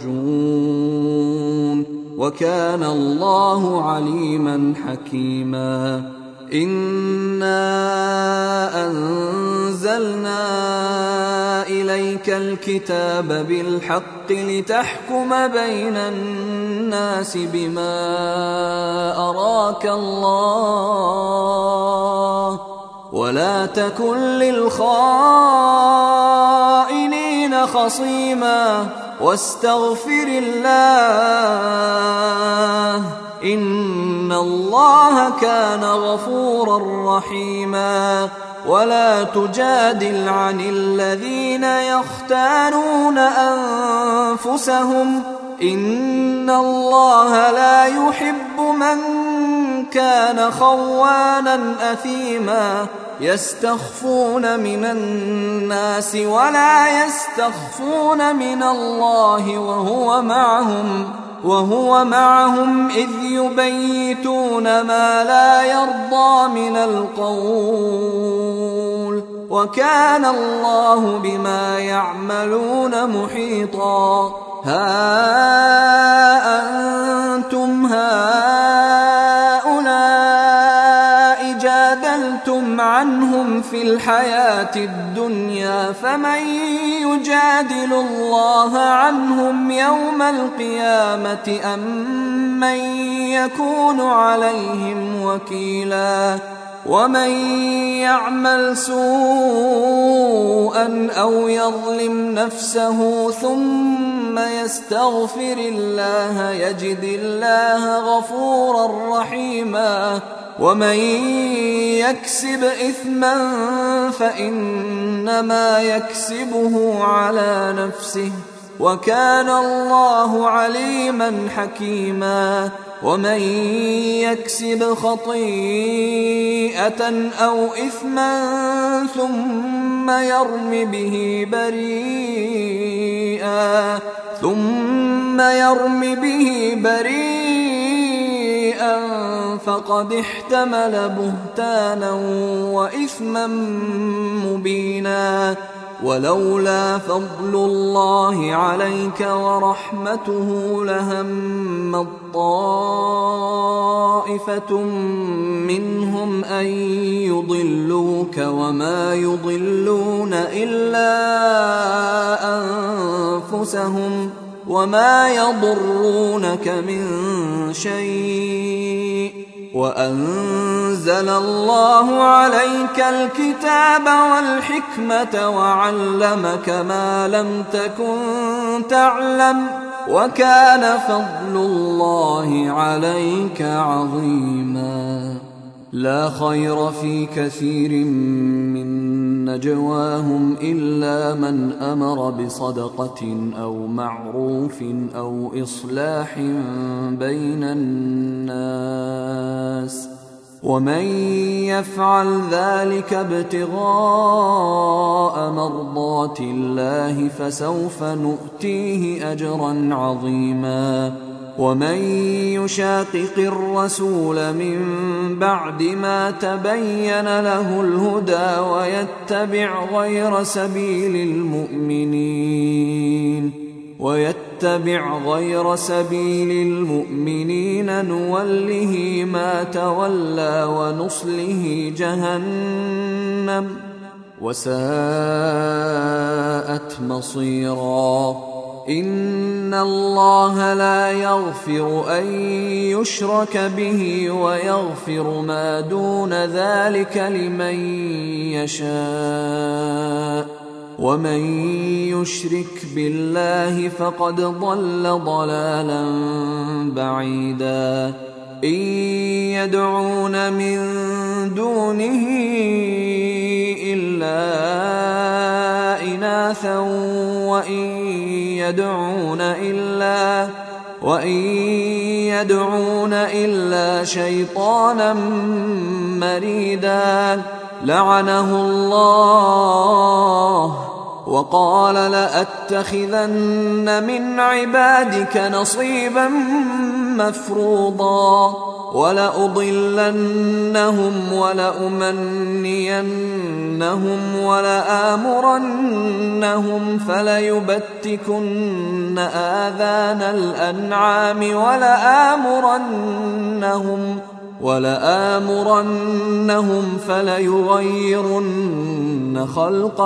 يرجون وكان الله عليما حكيما. إنا أنزلنا إليك الكتاب بالحق لتحكم بين الناس بما أراك الله ولا تكن للخائنين خصيما واستغفر الله إن الله كان غفورا رحيما. ولا تجادل عن الذين يختانون أنفسهم إن الله لا يحب من كان خوانا أثيما. يستخفون من الناس ولا يستخفون من الله وهو معهم إذ يبيتون ما لا يرضى من القول وكان الله بما يعملون محيطا. ها أنتم هؤلاء جادلتم عنهم في الحياة الدنيا فمن يجادل الله عنهم يوم القيامة أم من يكون عليهم وكيلا. ومن يعمل سوءا أو يظلم نفسه ثم يستغفر الله يجد الله غفورا رحيما. ومن يكسب إثما فإنما يكسبه على نفسه وكان الله عليما حكيما. ومن يكسب خطيئة أو إثما ثم يرم به بريئا فقد احتمل بهتانا وإثما مبينا. ولولا فضل الله عليك ورحمته لهم طائفة منهم أن يضلوك وما يضلون إلا أنفسهم وما يضرونك من شيء. وأنزل الله عليك الكتاب والحكمة وعلمك ما لم تكن تعلم وكان فضل الله عليك عظيما. لا خير في كثير من نجواهم إلا من أمر بصدقة أو معروف أو إصلاح بين الناس ومن يفعل ذلك ابتغاء مرضات الله فسوف نؤتيه أجرا عظيما. ومن يشاقق الرسول من بعد ما تبين له الهدى ويتبع غير سبيل المؤمنين نوله ما تولى ونصله جهنم وساءت مصيرا. إن الله لا يغفر أن يشرك به ويغفر ما دون ذلك لمن يشاء ومن يشرك بالله فقد ضل ضلالا بعيدا. إن يدعون من دونه إلا إناثا وإن يدعون إلا شيطانا مريدا لعنه الله وقال لأتخذن من عبادك نصيبا مفروضا ولأضلنهم ولأمنينهم ولآمرنهم فليبتكن آذان الأنعام ولآمرنهم فليغيرن خلق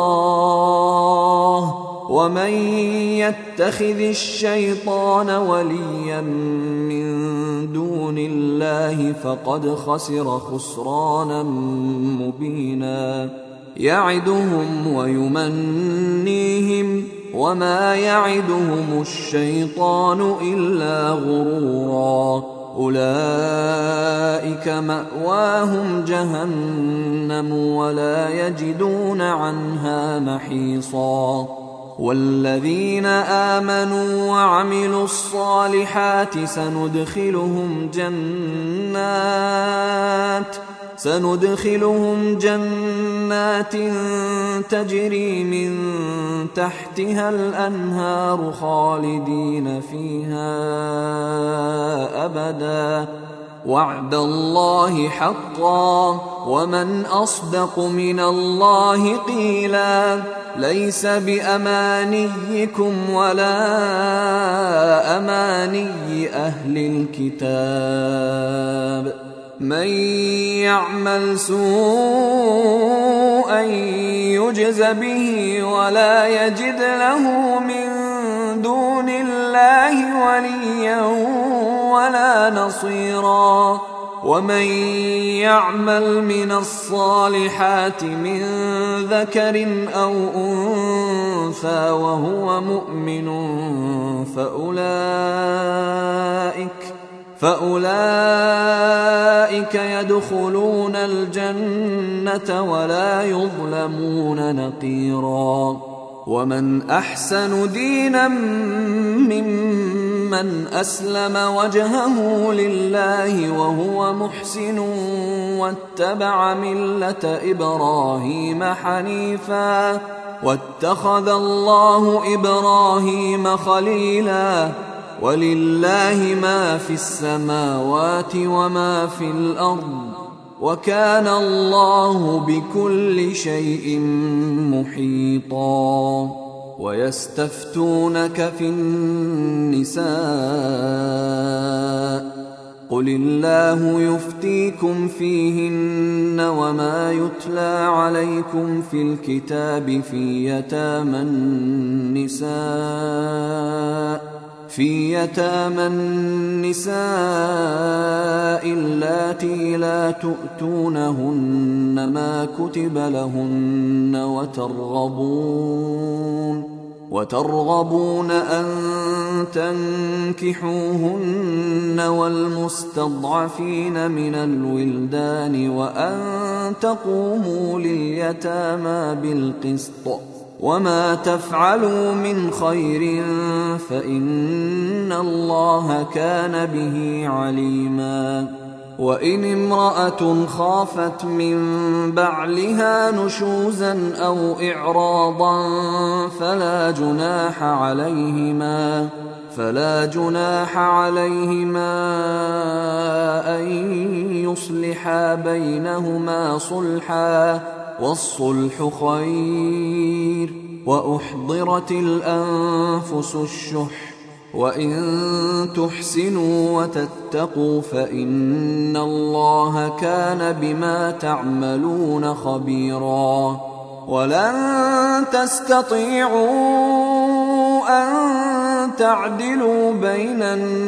الله. ومن يتخذ الشيطان وليا من دون الله فقد خسر خسرانا مبينا. يعدهم ويمنيهم وما يعدهم الشيطان إلا غرورا. أولئك مأواهم جهنم ولا يجدون عنها محيصا. والذين آمنوا وعملوا الصالحات سندخلهم جنات تجري من تحتها الأنهار خالدين فيها أبدا وعد الله حقا ومن أصدق من الله قيلا. ليس بأمانيكم ولا أماني أهل الكتاب من يعمل سوءا يجز به ولا يجد له من دون الله وليا ولا نصيرا. ومن يعمل من الصالحات من ذكر أو أنثى وهو مؤمن فأولئك يدخلون الجنة ولا يظلمون نقيرا. ومن أحسن دينا ممن أسلم وجهه لله وهو محسن واتبع ملة إبراهيم حنيفا واتخذ الله إبراهيم خليلا ولله ما في السماوات وما في الأرض وكان الله بكل شيء محيطا ويستفتونك في النساء قل الله يفتيكم فيهن وما يتلى عليكم في الكتاب في يتامى النساء اللاتي لا تؤتونهن ما كتب لهن وترغبون أن تنكحوهن والمستضعفين من الولدان وأن تقوموا لليتامى بالقسط وما تفعلوا من خير فإن الله كان به عليما وإن امرأة خافت من بعلها نشوزا أو إعراضا فلا جناح عليهما أن يصلحا بينهما صلحا والصلح خير وأحضرت الأنفس الشح وإن تحسنوا وتتقوا فإن الله كان بما تعملون خبيرا ولن تستطيعوا أن تعدلوا بين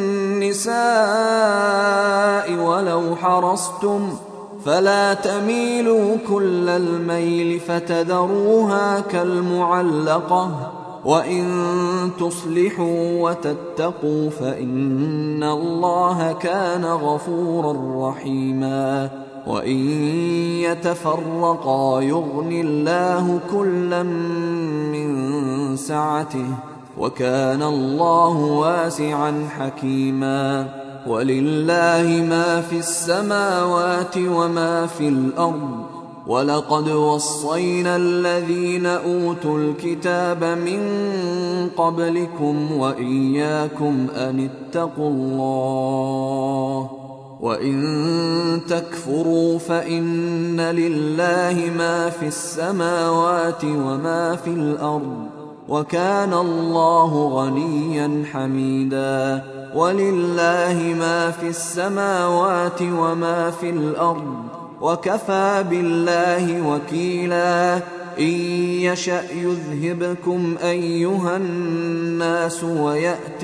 النساء ولو حرصتم فلا تميلوا كل الميل فتذروها كالمعلقة وإن تصلحوا وتتقوا فإن الله كان غفورا رحيما وإن يتفرقا يغن الله كلا من سعته وكان الله واسعا حكيما ولله ما في السماوات وما في الأرض ولقد وصينا الذين أوتوا الكتاب من قبلكم وإياكم أن اتقوا الله وإن تكفروا فإن لله ما في السماوات وما في الأرض وكان الله غنيا حميدا ولله ما في السماوات وما في الأرض وكفى بالله وكيلا إن يشأ يذهبكم أيها الناس ويأت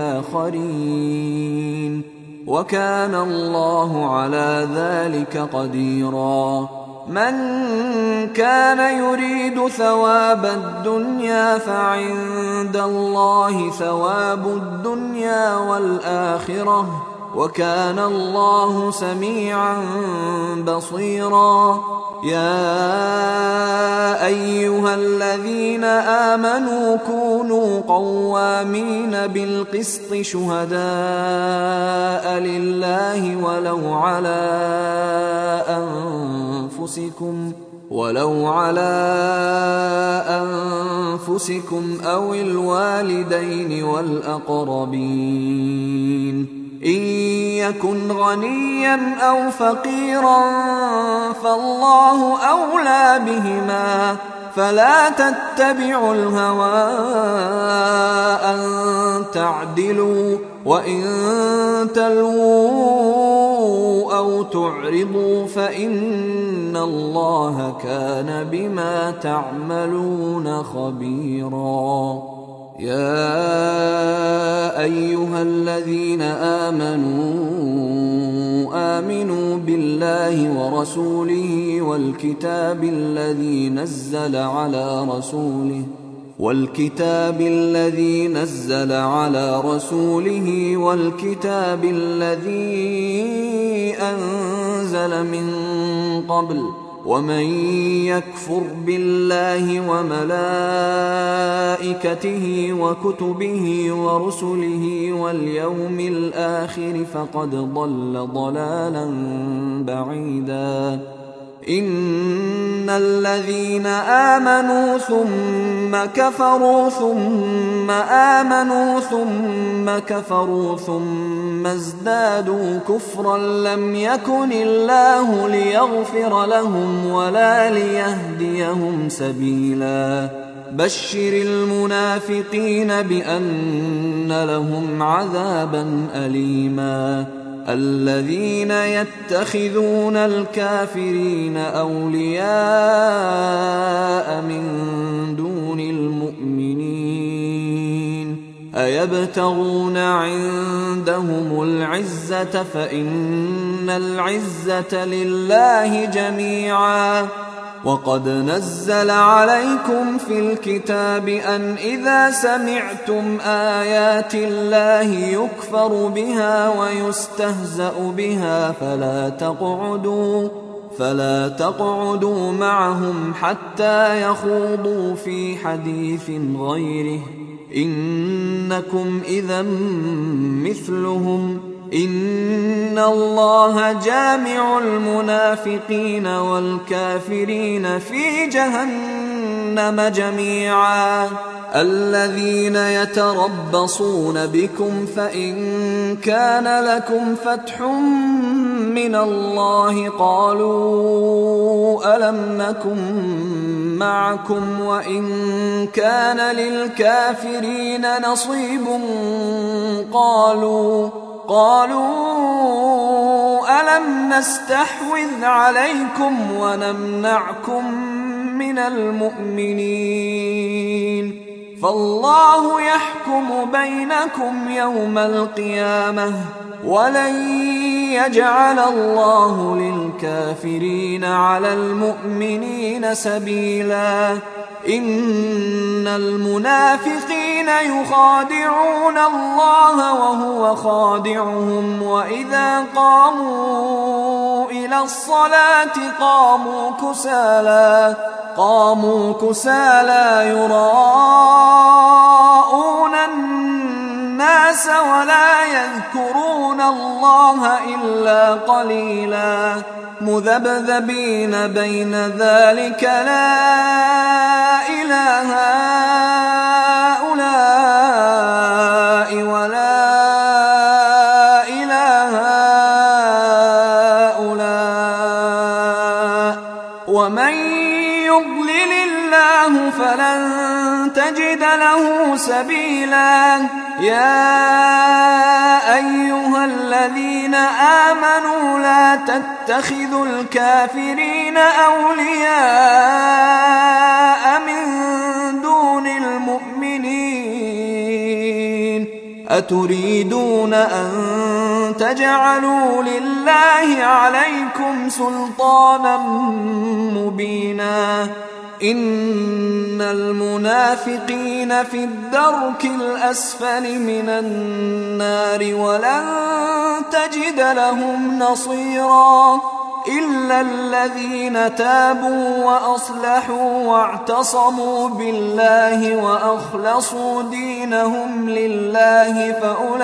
بآخرين وكان الله على ذلك قديرا من كان يريد ثواب الدنيا فعند الله ثواب الدنيا والآخرة وكان الله سميعا بصيرا يا أيها الذين آمنوا كونوا قوامين بالقسط شهداء لله ولو على أنفسكم أو الوالدين والأقربين إن يكن غنيا أو فقيرا فالله أولى بهما فلا تتبعوا الهوى أن تعدلوا وإن تلووا أو تعرضوا فإن الله كان بما تعملون خبيرا يا أيها الذين آمنوا بالله ورسوله والكتاب الذي نزل على رسوله والكتاب الذي أنزل من قبل ومن يكفر بالله وملائكته وكتبه ورسله واليوم الآخر فقد ضل ضلالا بعيدا. إن الذين آمنوا ثم كفروا ثم آمنوا ثم كفروا ثم ازدادوا كفرا لم يكن الله ليغفر لهم ولا ليهديهم سبيلا. بشر المنافقين بأن لهم عذابا أليما. الذين يتخذون الكافرين أولياء من دون المؤمنين أيبتغون عندهم العزة فإن العزة لله جميعا. وقد نزل عليكم في الكتاب أن إذا سمعتم آيات الله يكفر بها ويستهزأ بها فلا تقعدوا معهم حتى يخوضوا في حديث غيره إنكم إذا مثلهم. إن الله جامع المنافقين والكافرين في جهنم جميعا. الذين يتربصون بكم فإن كان لكم فتح من الله قالوا ألم نكن معكم وإن كان للكافرين نصيب قالوا ألم نستحوذ عليكم ونمنعكم من المؤمنين فالله يحكم بينكم يوم القيامة ولن يجعل الله للكافرين على المؤمنين سبيلا. إن المنافقين يخادعون الله وهو خادعهم وإذا قاموا إلى الصلاة قاموا كسالى يراءون الناس ولا يذكرون الله إلا قليلا. مذبذبين بين ذلك لا إله هؤلاء ولا إله هؤلاء ومن يضلل الله فلن تجد له سبيلا. يا أيها الذين آمنوا لا تتخذوا الكافرين أولياء من دون المؤمنين أتريدون أن تجعلوا لله عليكم سلطانا مبينا. إن المنافقين في الدرك الأسفل من النار ولن تجد لهم نصيرا إلا الذين تابوا وأصلحوا واعتصموا بالله وأخلصوا دينهم لله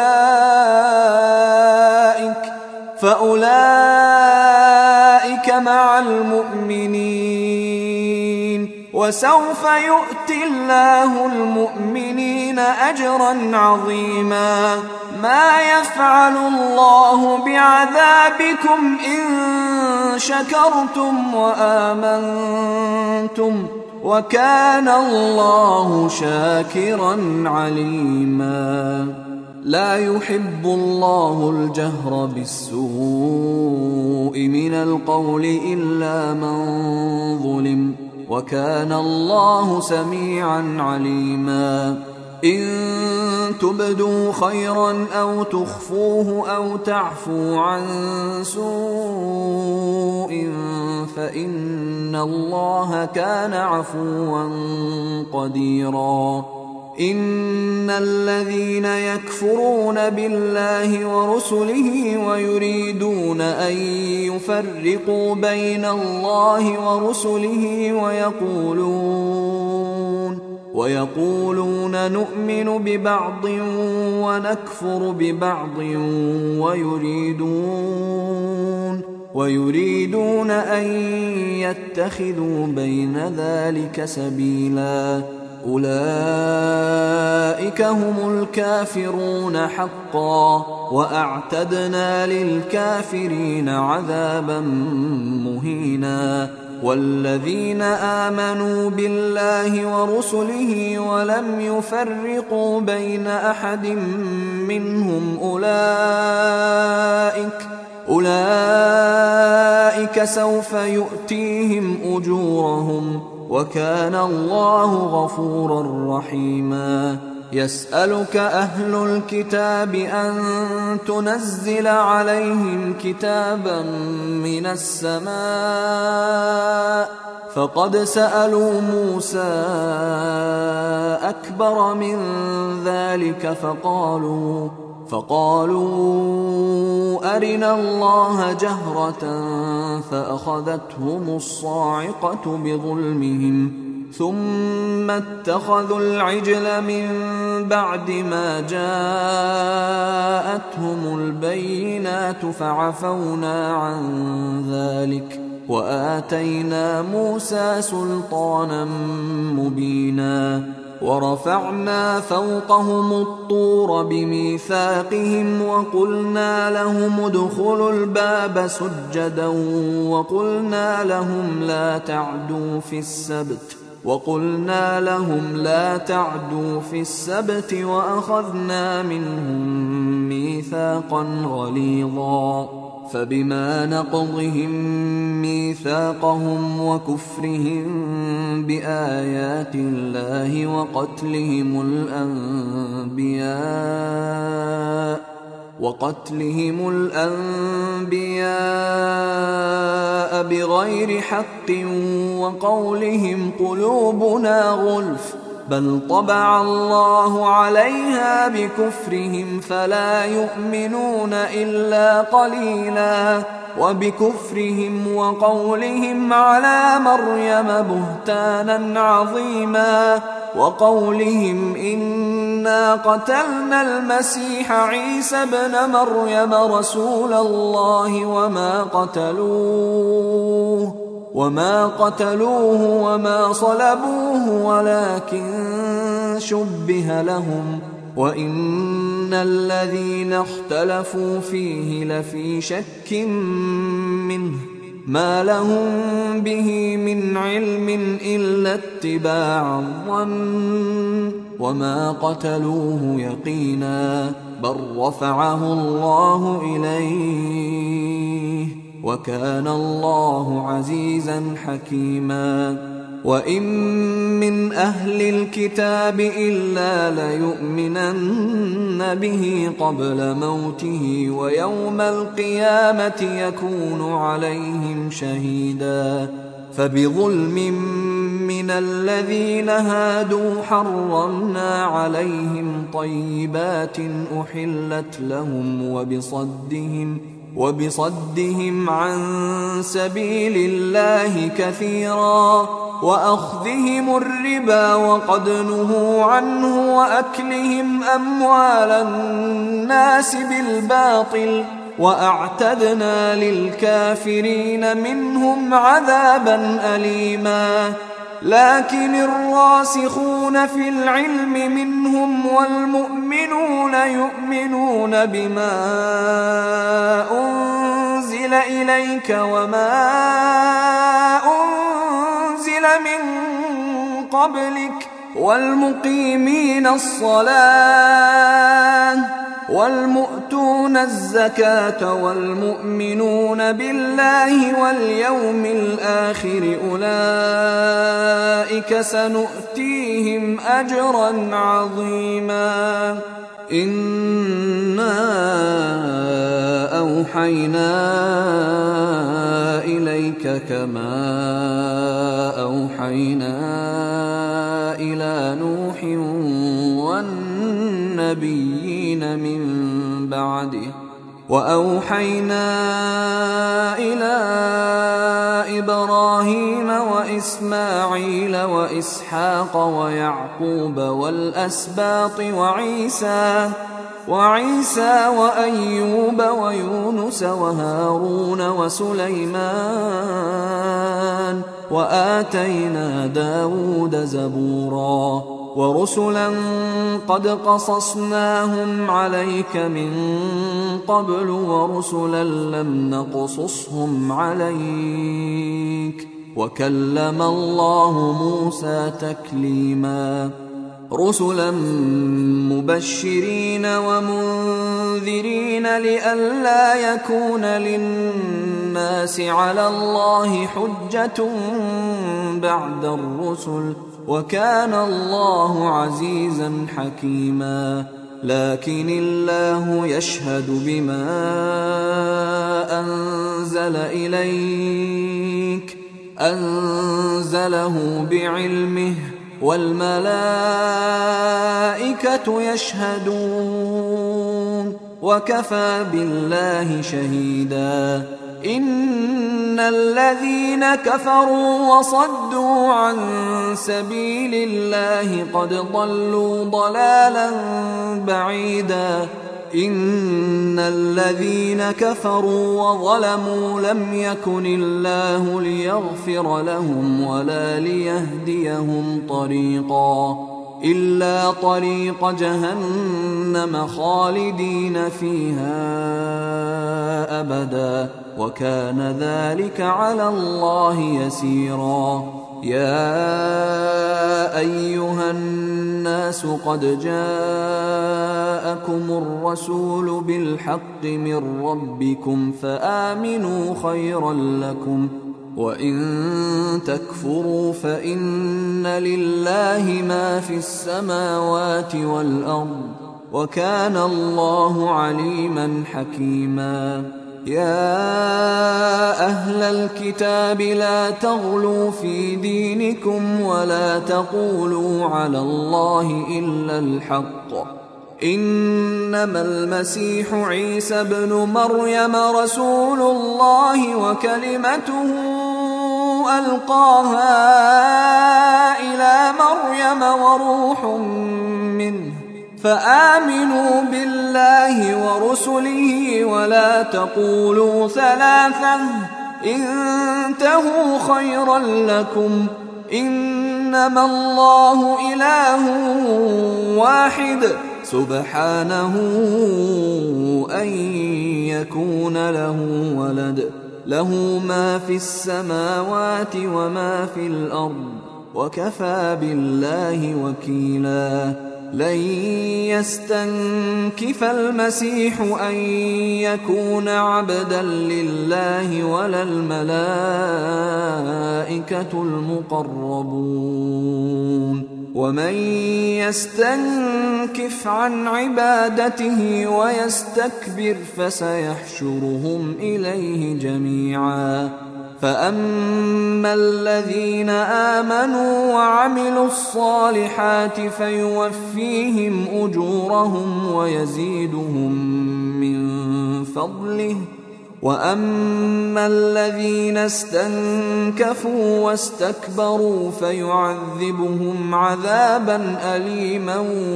فأولئك مع المؤمنين وسوف يؤتي الله المؤمنين أجرا عظيما. ما يفعل الله بعذابكم إن شكرتم وآمنتم وكان الله شاكرا عليما. لا يحب الله الجهر بالسوء من القول إلا من ظلم وكان الله سميعا عليما. إن تبدوا خيرا أو تخفوه أو تعفوا عن سوء فإن الله كان عفوا قديرا. إن الذين يكفرون بالله ورسله ويريدون أن يفرقوا بين الله ورسله ويقولون نؤمن ببعض ونكفر ببعض ويريدون أن يتخذوا بين ذلك سبيلا أولئك هم الكافرون حقا وأعتدنا للكافرين عذابا مهينا والذين آمنوا بالله ورسله ولم يفرقوا بين أحد منهم أولئك سوف يؤتيهم أجورهم وكان الله غفورا رحيما يسألك أهل الكتاب أن تنزل عليهم كتابا من السماء فقد سألوا موسى أكبر من ذلك فقالوا أرنا الله جهرة فأخذتهم الصاعقة بظلمهم ثم اتخذوا العجل من بعد ما جاءتهم البينات فعفونا عن ذلك وآتينا موسى سلطانا مبينا ورفعنا فوقهم الطور بميثاقهم وقلنا لهم ادخلوا الباب سجدا وقلنا لهم لا تعدوا في السبت وأخذنا منهم ميثاقا غليظا فبما نقضهم ميثاقهم وكفرهم بآيات الله وقتلهم الأنبياء بغير حق وقولهم قلوبنا غلف بل طبع الله عليها بكفرهم فلا يؤمنون إلا قليلا وبكفرهم وقولهم على مريم بهتانا عظيما وقولهم إنا قتلنا المسيح عيسى ابن مريم رسول الله وما قتلوه وما صلبوه ولكن شبه لهم وإن الذين اختلفوا فيه لفي شك منه ما لهم به من علم إلا اتباع الظن وما قتلوه يقينا بل رفعه الله إليه وكان الله عزيزا حكيما وإن من أهل الكتاب إلا ليؤمنن به قبل موته ويوم القيامة يكون عليهم شهيدا فبظلم من الذين هادوا حرمنا عليهم طيبات أحلت لهم وبصدهم عن سبيل الله كثيرا وأخذهم الربا وقد نهوا عنه وأكلهم أموال الناس بالباطل وأعتدنا للكافرين منهم عذابا أليما لكن الراسخون في العلم منهم والمؤمنون يؤمنون بما أنزل إليك وما أنزل من قبلك والمقيمين الصلاة والمؤتون الزكاة والمؤمنون بالله واليوم الآخر أولئك سنؤتيهم أجرا عظيما إنا أوحينا إليك كما أوحينا إلى نوح النبيين من بعده. وأوحينا إلى إبراهيم وإسماعيل وإسحاق ويعقوب والأسباط وعيسى وأيوب ويونس وهارون وسليمان، وآتينا داود زبورا، ورسلا قد قصصناهم عليك من قبل ورسلا لم نقصصهم عليك، وكلم الله موسى تكليما. رسلا مبشرين ومنذرين لئلا يكون للناس على الله حجة بعد الرسل، وكان الله عزيزا حكيما. لكن الله يشهد بما أنزل إليك، أنزله بعلمه، والملائكة يشهدون، وكفى بالله شهيدا. إن الذين كفروا وصدوا عن سبيل الله قد ضلوا ضلالا بعيدا. إن الذين كفروا وظلموا لم يكن الله ليغفر لهم ولا ليهديهم طريقا إلا طريق جهنم خالدين فيها أبدا، وكان ذلك على الله يسيرا. يا أيها الناس قد جاءكم الرسول بالحق من ربكم فآمنوا خيرا لكم، وإن تكفروا فإن لله ما في السماوات والأرض، وكان الله عليما حكيما. يا أهل الكتاب لا تغلوا في دينكم ولا تقولوا على الله إلا الحق، إنما المسيح عيسى ابن مريم رسول الله وكلمته ألقاها إلى مريم وروح منه، فآمنوا بالله ورسله ولا تقولوا ثلاثة، انتهوا خيرا لكم، إنما الله إله واحد سبحانه أن يكون له ولد، له ما في السماوات وما في الأرض، وكفى بالله وكيلا. لن يستنكف المسيح أن يكون عبدا لله ولا الملائكة المقربون، ومن يستنكف عن عبادته ويستكبر فسيحشرهم إليه جميعا. فأما الذين آمنوا وعملوا الصالحات فيوفيهم أجورهم ويزيدهم من فضله، وأما الذين استنكفوا واستكبروا فيعذبهم عذابا أليما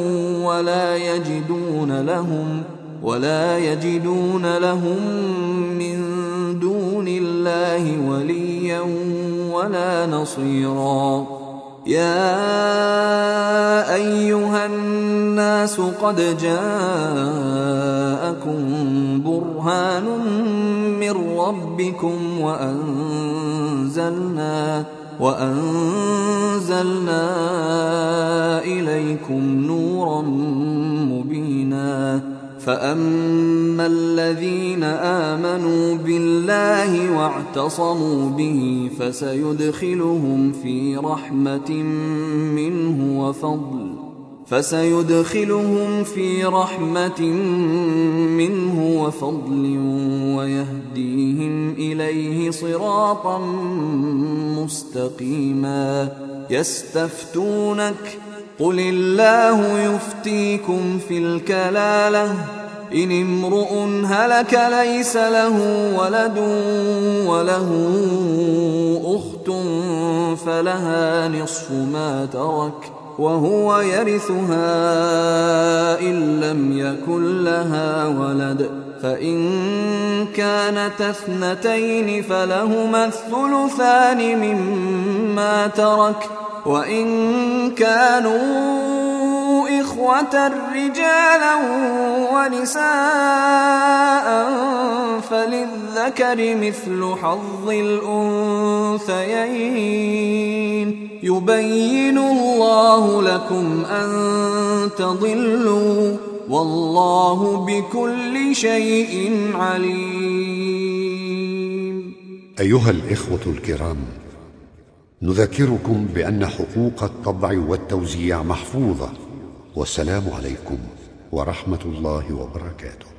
ولا يجدون لهم من دون الله وليا ولا نصيرا. يا أيها الناس قد جاءكم برهان من ربكم وأنزلنا إليكم نورا مبينا. فأما الذين آمنوا بالله واعتصموا به فسيدخلهم في رحمة منه وفضل ويهديهم إليه صراطا مستقيما. قل الله يفتيكم في الكلالة إن امرؤ هلك ليس له ولد وله أخت فلها نصف ما ترك وهو يرثها إن لم يكن لها ولد فإن كانت اثنتين فلهما الثلثان مما ترك وإن كانوا إخوة رجالا ونساء فللذكر مثل حظ الأنثيين يبين الله لكم أن تضلوا والله بكل شيء عليم. أيها الإخوة الكرام، نذكركم بأن حقوق الطبع والتوزيع محفوظة، والسلام عليكم ورحمة الله وبركاته.